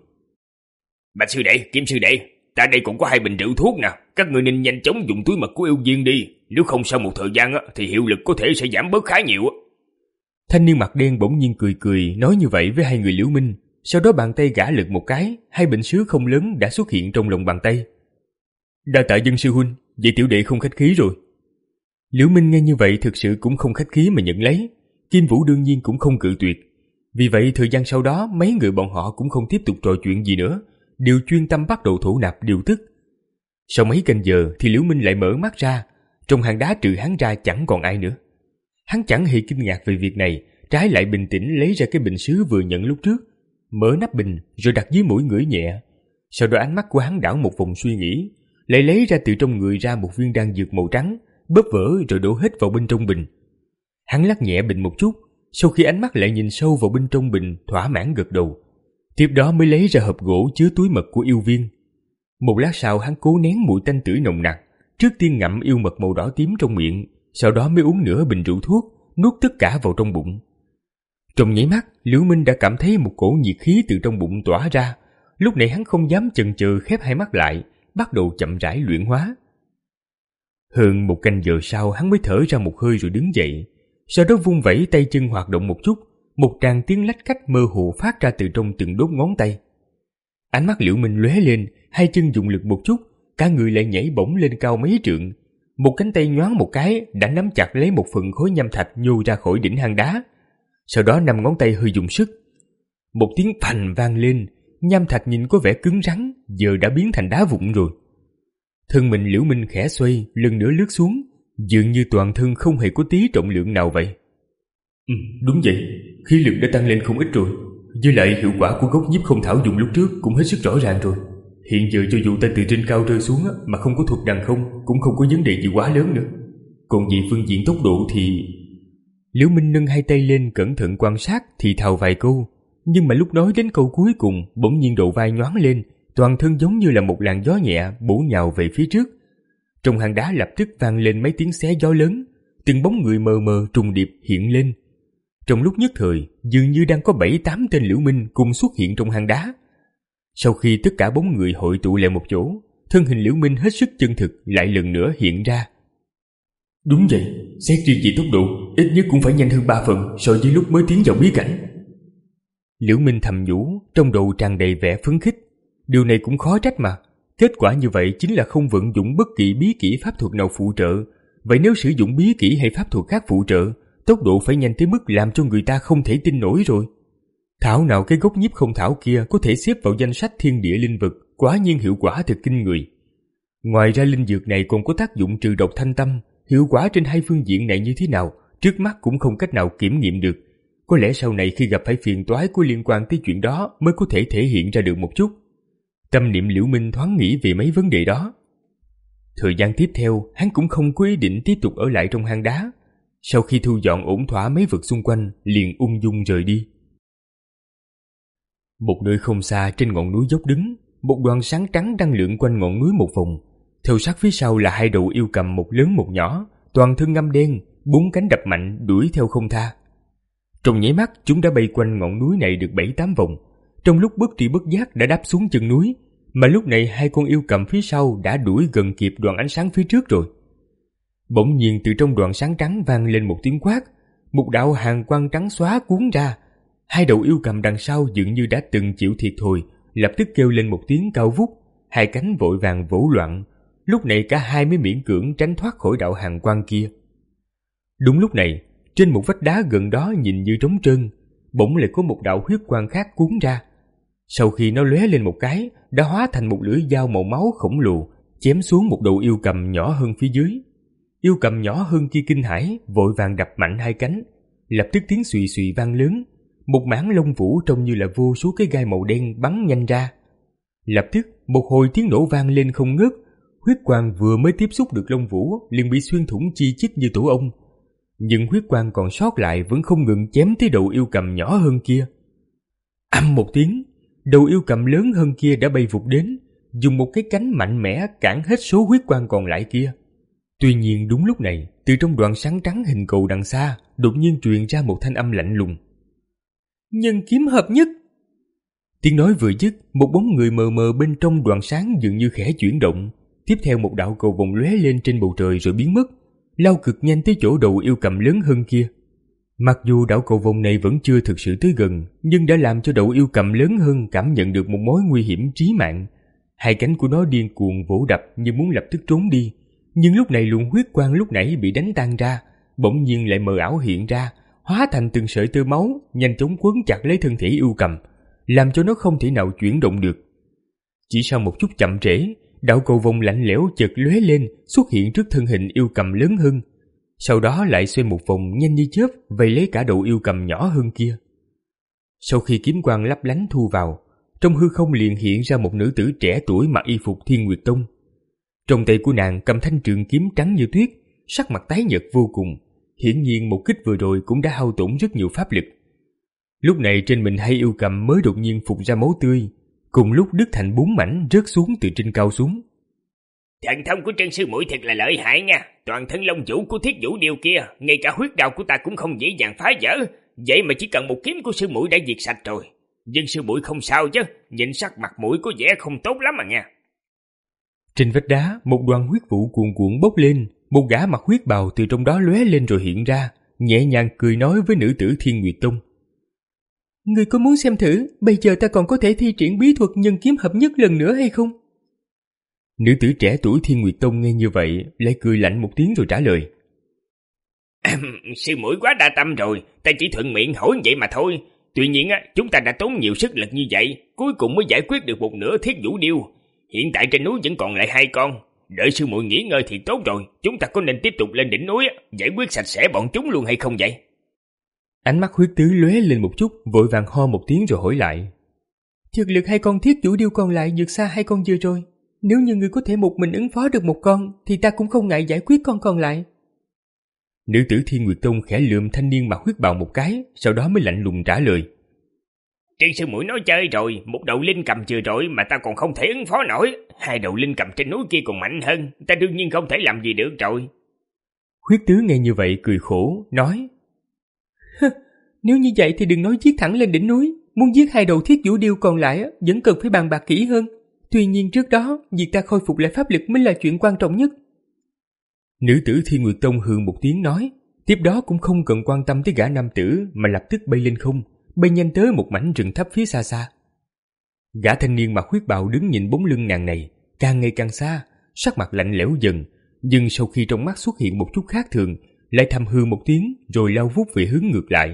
Bạch sư đệ, Kim sư đệ, ta đây cũng có hai bình rượu thuốc nè, các ngươi nên nhanh chóng dùng túi mật của yêu viên đi, nếu không sau một thời gian thì hiệu lực có thể sẽ giảm bớt khá nhiều. Thanh niên mặt đen bỗng nhiên cười cười nói như vậy với hai người Liễu Minh, sau đó bàn tay gã lật một cái, hai bình sứ không lớn đã xuất hiện trong lòng bàn tay. Đa tạ Dương sư huynh, vậy tiểu đệ không khách khí rồi. Liễu Minh nghe như vậy thực sự cũng không khách khí mà nhận lấy. Kim Vũ đương nhiên cũng không cự tuyệt. Vì vậy thời gian sau đó mấy người bọn họ cũng không tiếp tục trò chuyện gì nữa, đều chuyên tâm bắt đầu thổ nạp điều tức. Sau mấy canh giờ thì Liễu Minh lại mở mắt ra, trong hang đá trừ hắn ra chẳng còn ai nữa. Hắn chẳng hề kinh ngạc về việc này, trái lại bình tĩnh lấy ra cái bình sứ vừa nhận lúc trước, mở nắp bình rồi đặt dưới mũi ngửi nhẹ. Sau đó ánh mắt của hắn đảo một vòng suy nghĩ, lại lấy ra từ trong người ra một viên đan dược màu trắng, bóp vỡ rồi đổ hết vào bên trong bình. Hắn lắc nhẹ bình một chút, sau khi ánh mắt lại nhìn sâu vào bên trong bình, thỏa mãn gật đầu. Tiếp đó mới lấy ra hộp gỗ chứa túi mật của yêu viên. Một lát sau hắn cố nén mùi tanh tưởi nồng nặc, trước tiên ngậm yêu mật màu đỏ tím trong miệng, sau đó mới uống nửa bình rượu thuốc, nuốt tất cả vào trong bụng. Trong nháy mắt, Liễu Minh đã cảm thấy một cổ nhiệt khí từ trong bụng tỏa ra. Lúc này hắn không dám chần chừ khép hai mắt lại, bắt đầu chậm rãi luyện hóa. Hơn một canh giờ sau hắn mới thở ra một hơi rồi đứng dậy, sau đó vung vẩy tay chân hoạt động một chút, một tràng tiếng lách cách mơ hồ phát ra từ trong từng đốt ngón tay. Ánh mắt Liễu Minh lóe lên, hai chân dùng lực một chút, cả người lại nhảy bổng lên cao mấy trượng. Một cánh tay nhoáng một cái đã nắm chặt lấy một phần khối nham thạch nhô ra khỏi đỉnh hang đá. Sau đó năm ngón tay hơi dùng sức. Một tiếng phành vang lên, nham thạch nhìn có vẻ cứng rắn, giờ đã biến thành đá vụn rồi. Thân mình Liễu Minh khẽ xoay, lần nữa lướt xuống, dường như toàn thân không hề có tí trọng lượng nào vậy. Ừ, đúng vậy, khí lực đã tăng lên không ít rồi. Với lại hiệu quả của gốc nhiếp không thảo dùng lúc trước cũng hết sức rõ ràng rồi. Hiện giờ cho dù ta từ trên cao rơi xuống mà không có thuật đằng không, cũng không có vấn đề gì quá lớn nữa. Còn về phương diện tốc độ thì... Liễu Minh nâng hai tay lên cẩn thận quan sát thì thào vài câu, nhưng mà lúc nói đến câu cuối cùng bỗng nhiên đầu vai nhoáng lên, toàn thân giống như là một làn gió nhẹ bổ nhào về phía trước. Trong hang đá lập tức vang lên mấy tiếng xé gió lớn, từng bóng người mờ mờ trùng điệp hiện lên. Trong lúc nhất thời, dường như đang có bảy tám tên Liễu Minh cùng xuất hiện trong hang đá. Sau khi tất cả bóng người hội tụ lại một chỗ, thân hình Liễu Minh hết sức chân thực lại lần nữa hiện ra. Đúng vậy, xét riêng về tốc độ, ít nhất cũng phải nhanh hơn ba phần so với lúc mới tiến vào bí cảnh. Liễu Minh thầm nhủ, trong đầu tràn đầy vẻ phấn khích. Điều này cũng khó trách mà. Kết quả như vậy chính là không vận dụng bất kỳ bí kỹ pháp thuật nào phụ trợ. Vậy nếu sử dụng bí kỹ hay pháp thuật khác phụ trợ, tốc độ phải nhanh tới mức làm cho người ta không thể tin nổi rồi. Thảo nào cái gốc nhiếp không thảo kia có thể xếp vào danh sách thiên địa linh vật, quả nhiên hiệu quả thật kinh người. Ngoài ra linh dược này còn có tác dụng trừ độc thanh tâm, hiệu quả trên hai phương diện này như thế nào, trước mắt cũng không cách nào kiểm nghiệm được. Có lẽ sau này khi gặp phải phiền toái có liên quan tới chuyện đó mới có thể thể hiện ra được một chút. Tâm niệm Liễu Minh thoáng nghĩ về mấy vấn đề đó. Thời gian tiếp theo, hắn cũng không có ý định tiếp tục ở lại trong hang đá. Sau khi thu dọn ổn thỏa mấy vực xung quanh, liền ung dung rời đi. Một nơi không xa trên ngọn núi dốc đứng, một đoàn sáng trắng đang lượn quanh ngọn núi một vòng. Theo sát phía sau là hai đầu yêu cầm, một lớn một nhỏ, toàn thân ngăm đen, bốn cánh đập mạnh đuổi theo không tha. Trong nháy mắt chúng đã bay quanh ngọn núi này được bảy tám vòng. Trong lúc bất tri bất giác đã đáp xuống chân núi, mà lúc này hai con yêu cầm phía sau đã đuổi gần kịp đoàn ánh sáng phía trước rồi. Bỗng nhiên từ trong đoàn sáng trắng vang lên một tiếng quát, một đạo hàn quang trắng xóa cuốn ra. Hai đầu yêu cầm đằng sau dường như đã từng chịu thiệt thòi, lập tức kêu lên một tiếng cao vút, hai cánh vội vàng vỗ loạn. Lúc này cả hai mới miễn cưỡng tránh thoát khỏi đạo hàn quang kia. Đúng lúc này, trên một vách đá gần đó nhìn như trống trơn, bỗng lại có một đạo huyết quang khác cuốn ra. Sau khi nó lóe lên một cái, đã hóa thành một lưỡi dao màu máu khổng lồ, chém xuống một đầu yêu cầm nhỏ hơn phía dưới. Yêu cầm nhỏ hơn kia kinh hãi, vội vàng đập mạnh hai cánh, lập tức tiếng xùy xùy vang lớn, một mảng lông vũ trông như là vô số cái gai màu đen bắn nhanh ra. Lập tức một hồi tiếng nổ vang lên không ngớt, huyết quang vừa mới tiếp xúc được lông vũ liền bị xuyên thủng chi chít như tổ ong. Nhưng huyết quang còn sót lại vẫn không ngừng chém tới đầu yêu cầm nhỏ hơn kia. Ầm một tiếng, đầu yêu cầm lớn hơn kia đã bay vụt đến, dùng một cái cánh mạnh mẽ cản hết số huyết quang còn lại kia. Tuy nhiên đúng lúc này, từ trong đoàn sáng trắng hình cầu đằng xa, đột nhiên truyền ra một thanh âm lạnh lùng. Nhân kiếm hợp nhất. Tiếng nói vừa dứt, một bóng người mờ mờ bên trong đoàn sáng dường như khẽ chuyển động. Tiếp theo một đạo cầu vồng lóe lên trên bầu trời rồi biến mất, lao cực nhanh tới chỗ đầu yêu cầm lớn hơn kia. Mặc dù đạo cầu vồng này vẫn chưa thực sự tới gần, nhưng đã làm cho đầu yêu cầm lớn hơn cảm nhận được một mối nguy hiểm chí mạng. Hai cánh của nó điên cuồng vỗ đập như muốn lập tức trốn đi. Nhưng lúc này luồng huyết quang lúc nãy bị đánh tan ra, bỗng nhiên lại mờ ảo hiện ra, hóa thành từng sợi tơ máu, nhanh chóng quấn chặt lấy thân thể yêu cầm, làm cho nó không thể nào chuyển động được. Chỉ sau một chút chậm trễ, đạo cầu vồng lạnh lẽo chợt lóe lên, xuất hiện trước thân hình yêu cầm lớn hơn. Sau đó lại xoay một vòng nhanh như chớp, vây lấy cả đầu yêu cầm nhỏ hơn kia. Sau khi kiếm quang lấp lánh thu vào, trong hư không liền hiện ra một nữ tử trẻ tuổi mặc y phục Thiên Nguyệt Tông. Trong tay của nàng cầm thanh trường kiếm trắng như tuyết, sắc mặt tái nhợt vô cùng. Hiển nhiên một kích vừa rồi cũng đã hao tổn rất nhiều pháp lực. Lúc này trên mình hai yêu cầm mới đột nhiên phụt ra máu tươi, cùng lúc đứt thành bốn mảnh rớt xuống từ trên cao xuống. Thần thông của Trân sư muội thật là lợi hại nha. Toàn thân lông vũ của Thiết Vũ Điêu kia, ngay cả huyết đạo của ta cũng không dễ dàng phá vỡ. Vậy mà chỉ cần một kiếm của sư muội đã diệt sạch rồi. Nhưng sư muội không sao chứ, nhìn sắc mặt mũi có vẻ không tốt lắm mà nha. Trên vách đá, một đoàn huyết vụ cuồn cuộn bốc lên, một gã mặc huyết bào từ trong đó lóe lên rồi hiện ra, nhẹ nhàng cười nói với nữ tử Thiên Nguyệt Tông. Người có muốn xem thử, bây giờ ta còn có thể thi triển bí thuật nhân kiếm hợp nhất lần nữa hay không? Nữ tử trẻ tuổi Thiên Nguyệt Tông nghe như vậy, lại cười lạnh một tiếng rồi trả lời. Sư muội quá đa tâm rồi, ta chỉ thuận miệng hỏi vậy mà thôi. Tuy nhiên á, chúng ta đã tốn nhiều sức lực như vậy, cuối cùng mới giải quyết được một nửa Thiết Vũ Điêu. Hiện tại trên núi vẫn còn lại hai con. Đợi sư muội nghỉ ngơi thì tốt rồi. Chúng ta có nên tiếp tục lên đỉnh núi á, giải quyết sạch sẽ bọn chúng luôn hay không vậy? Ánh mắt huyết tứ lóe lên một chút, vội vàng ho một tiếng rồi hỏi lại. Thực lực hai con Thiết Vũ Điêu còn lại vượt xa hai con vừa rồi. Nếu như người có thể một mình ứng phó được một con, thì ta cũng không ngại giải quyết con còn lại. Nữ tử Thiên Nguyệt Tông khẽ lườm thanh niên mặc huyết bào một cái, sau đó mới lạnh lùng trả lời. Trân sư muội nói chơi rồi, một đầu linh cầm vừa rồi mà ta còn không thể ứng phó nổi. Hai đầu linh cầm trên núi kia còn mạnh hơn, ta đương nhiên không thể làm gì được rồi. Huyết tứ nghe như vậy cười khổ, nói. Nếu như vậy thì đừng nói giết thẳng lên đỉnh núi. Muốn giết hai đầu Thiết Vũ Điêu còn lại vẫn cần phải bàn bạc kỹ hơn. Tuy nhiên trước đó, việc ta khôi phục lại pháp lực mới là chuyện quan trọng nhất. Nữ tử Thiên Nguyệt Tông hừ một tiếng nói, tiếp đó cũng không cần quan tâm tới gã nam tử mà lập tức bay lên không, bay nhanh tới một mảnh rừng thấp phía xa xa. Gã thanh niên mặc huyết bào đứng nhìn bóng lưng nàng này, càng ngày càng xa, sắc mặt lạnh lẽo dần, nhưng sau khi trong mắt xuất hiện một chút khác thường, lại thầm hừ một tiếng rồi lao vút về hướng ngược lại.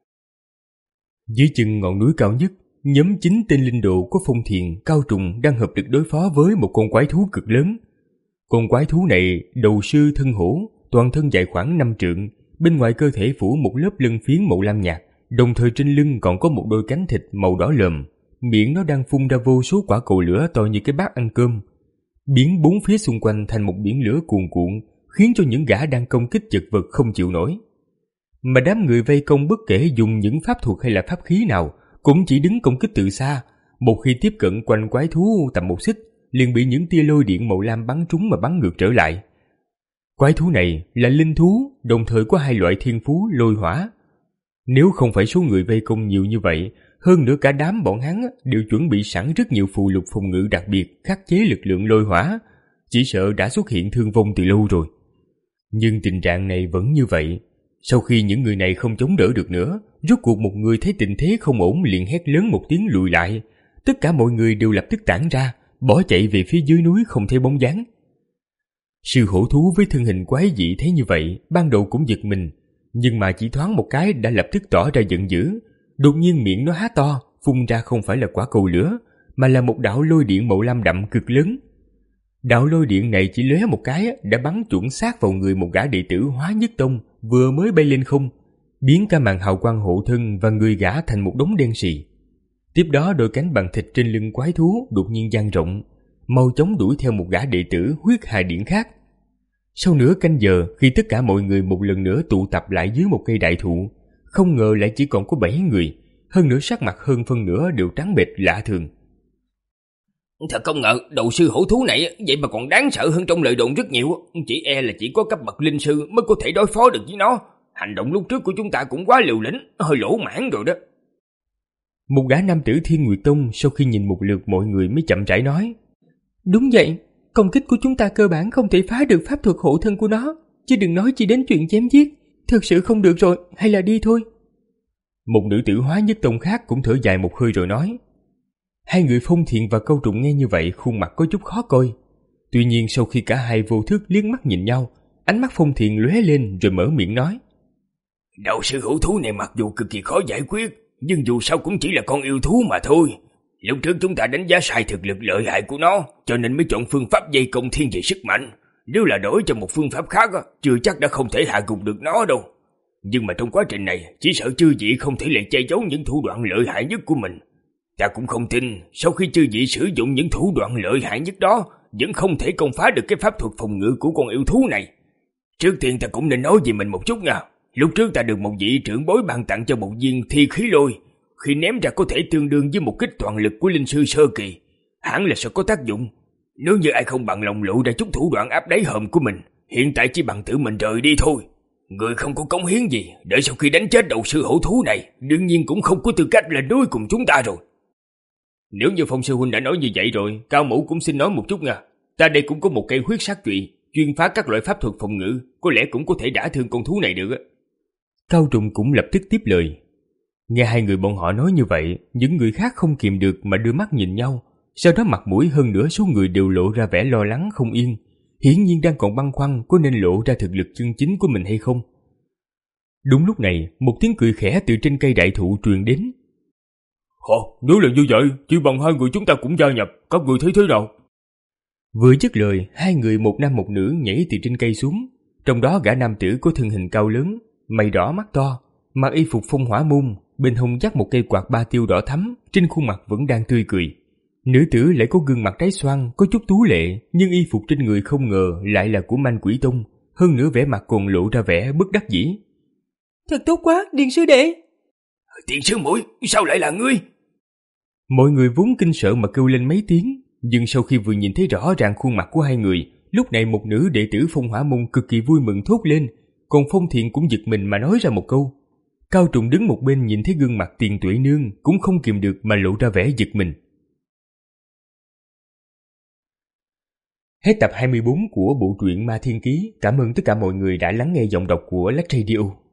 Dưới chân ngọn núi cao nhất, nhóm chín tên linh đồ có Phong Thiền, Cao Trùng đang hợp lực đối phó với một con quái thú cực lớn. Con quái thú này đầu sư thân hổ, toàn thân dài khoảng năm trượng, bên ngoài cơ thể phủ một lớp lân phiến màu lam nhạt, đồng thời trên lưng còn có một đôi cánh thịt màu đỏ lờm, miệng nó đang phun ra vô số quả cầu lửa to như cái bát ăn cơm, biến bốn phía xung quanh thành một biển lửa cuồn cuộn, khiến cho những gã đang công kích chật vật không chịu nổi. Mà đám người vây công bất kể dùng những pháp thuật hay là pháp khí nào, cũng chỉ đứng công kích từ xa. Một khi tiếp cận quanh quái thú tầm một xích, liền bị những tia lôi điện màu lam bắn trúng mà bắn ngược trở lại. Quái thú này là linh thú, đồng thời có hai loại thiên phú lôi hỏa. Nếu không phải số người vây công nhiều như vậy, Hơn nữa cả đám bọn hắn đều chuẩn bị sẵn rất nhiều phù lục phòng ngự đặc biệt khắc chế lực lượng lôi hỏa, chỉ sợ đã xuất hiện thương vong từ lâu rồi. Nhưng tình trạng này vẫn như vậy. Sau khi những người này không chống đỡ được nữa, rốt cuộc một người thấy tình thế không ổn liền hét lớn một tiếng lùi lại. Tất cả mọi người đều lập tức tản ra, bỏ chạy về phía dưới núi không thấy bóng dáng. Sư hổ thú với thân hình quái dị thấy như vậy, ban đầu cũng giật mình, nhưng mà chỉ thoáng một cái đã lập tức tỏ ra giận dữ. Đột nhiên miệng nó há to, phun ra không phải là quả cầu lửa, mà là một đạo lôi điện màu lam đậm cực lớn. Đạo lôi điện này chỉ lóe một cái đã bắn chuẩn xác vào người một gã đệ tử Hóa Nhất Tông vừa mới bay lên không, biến cả màn hào quang hộ thân và người gã thành một đống đen sì. Tiếp đó đôi cánh bằng thịt trên lưng quái thú đột nhiên dang rộng, mau chóng đuổi theo một gã đệ tử Huyết Hà Điện khác. Sau nửa canh giờ, khi tất cả mọi người một lần nữa tụ tập lại dưới một cây đại thụ, không ngờ lại chỉ còn có bảy người, hơn nữa sắc mặt hơn phân nửa đều trắng bệch lạ thường. Thật không ngờ, đầu sư hổ thú này vậy mà còn đáng sợ hơn trong lời đồn rất nhiều. Chỉ e là chỉ có cấp bậc linh sư mới có thể đối phó được với nó. Hành động lúc trước của chúng ta cũng quá liều lĩnh, hơi lỗ mãn rồi đó. Một gã nam tử Thiên Nguyệt Tông sau khi nhìn một lượt mọi người mới chậm rãi nói: Đúng vậy, công kích của chúng ta cơ bản không thể phá được pháp thuật hộ thân của nó, chứ đừng nói chi đến chuyện chém giết. Thực sự không được rồi, hay là đi thôi. Một nữ tử Hóa Nhất Tông khác cũng thở dài một hơi rồi nói. Hai người Phong Thiện và Câu Trùng nghe như vậy khuôn mặt có chút khó coi. Tuy nhiên sau khi cả hai vô thức liếc mắt nhìn nhau, ánh mắt Phong Thiện lóe lên rồi mở miệng nói: Đạo sư hữu thú này mặc dù cực kỳ khó giải quyết, nhưng dù sao cũng chỉ là con yêu thú mà thôi. Lúc trước chúng ta đánh giá sai thực lực lợi hại của nó, cho nên mới chọn phương pháp dây công thiên về sức mạnh. Nếu là đổi cho một phương pháp khác, chưa chắc đã không thể hạ gục được nó đâu. Nhưng mà trong quá trình này, chỉ sợ chư vị không thể lại che giấu những thủ đoạn lợi hại nhất của mình. Ta cũng không tin, sau khi chư vị sử dụng những thủ đoạn lợi hại nhất đó, vẫn không thể công phá được cái pháp thuật phòng ngự của con yêu thú này. Trước tiên ta cũng nên nói về mình một chút nha. Lúc trước ta được một vị trưởng bối ban tặng cho một viên thi khí lôi, khi ném ra có thể tương đương với một kích toàn lực của linh sư sơ kỳ, hẳn là sẽ có tác dụng. Nếu như ai không bằng lòng lộ ra chút thủ đoạn áp đáy hòm của mình, hiện tại chỉ bằng tự mình rời đi thôi. Người không có cống hiến gì, đợi sau khi đánh chết đầu sư hổ thú này, đương nhiên cũng không có tư cách là đối cùng chúng ta rồi. Nếu như Phong sư huynh đã nói như vậy rồi, Cao mẫu cũng xin nói một chút nha. Ta đây cũng có một cây huyết sát trụy, chuyên phá các loại pháp thuật phòng ngự, có lẽ cũng có thể đả thương con thú này được á. Cao Trùng cũng lập tức tiếp lời. Nghe hai người bọn họ nói như vậy, những người khác không kìm được mà đưa mắt nhìn nhau. Sau đó mặt mũi hơn nửa số người đều lộ ra vẻ lo lắng không yên, hiển nhiên đang còn băn khoăn có nên lộ ra thực lực chân chính của mình hay không. Đúng lúc này, một tiếng cười khẽ từ trên cây đại thụ truyền đến. Ồ, nếu là như vậy, chỉ bằng hai người chúng ta cũng gia nhập, các người thấy thế nào? Vừa dứt lời, hai người một nam một nữ nhảy từ trên cây xuống. Trong đó gã nam tử có thân hình cao lớn, mày đỏ mắt to, mặc y phục phong hỏa môn, bên hông dắt một cây quạt ba tiêu đỏ thắm, trên khuôn mặt vẫn đang tươi cười. Nữ tử lại có gương mặt trái xoan, có chút tú lệ, nhưng y phục trên người không ngờ lại là của Man Quỷ Tông, hơn nữa vẻ mặt còn lộ ra vẻ bất đắc dĩ. Thật tốt quá, Điền sư đệ. Tiền sư muội, sao lại là ngươi? Mọi người vốn kinh sợ mà kêu lên mấy tiếng, nhưng sau khi vừa nhìn thấy rõ ràng khuôn mặt của hai người, lúc này một nữ đệ tử Phong Hỏa Môn cực kỳ vui mừng thốt lên, còn Phong Thiện cũng giật mình mà nói ra một câu. Cao Trùng đứng một bên nhìn thấy gương mặt Tiền Tuệ Nương cũng không kìm được mà lộ ra vẻ giật mình. Hết tập hai mươi bốn của bộ truyện Ma Thiên Ký. Cảm ơn tất cả mọi người đã lắng nghe giọng đọc của Lách Radio.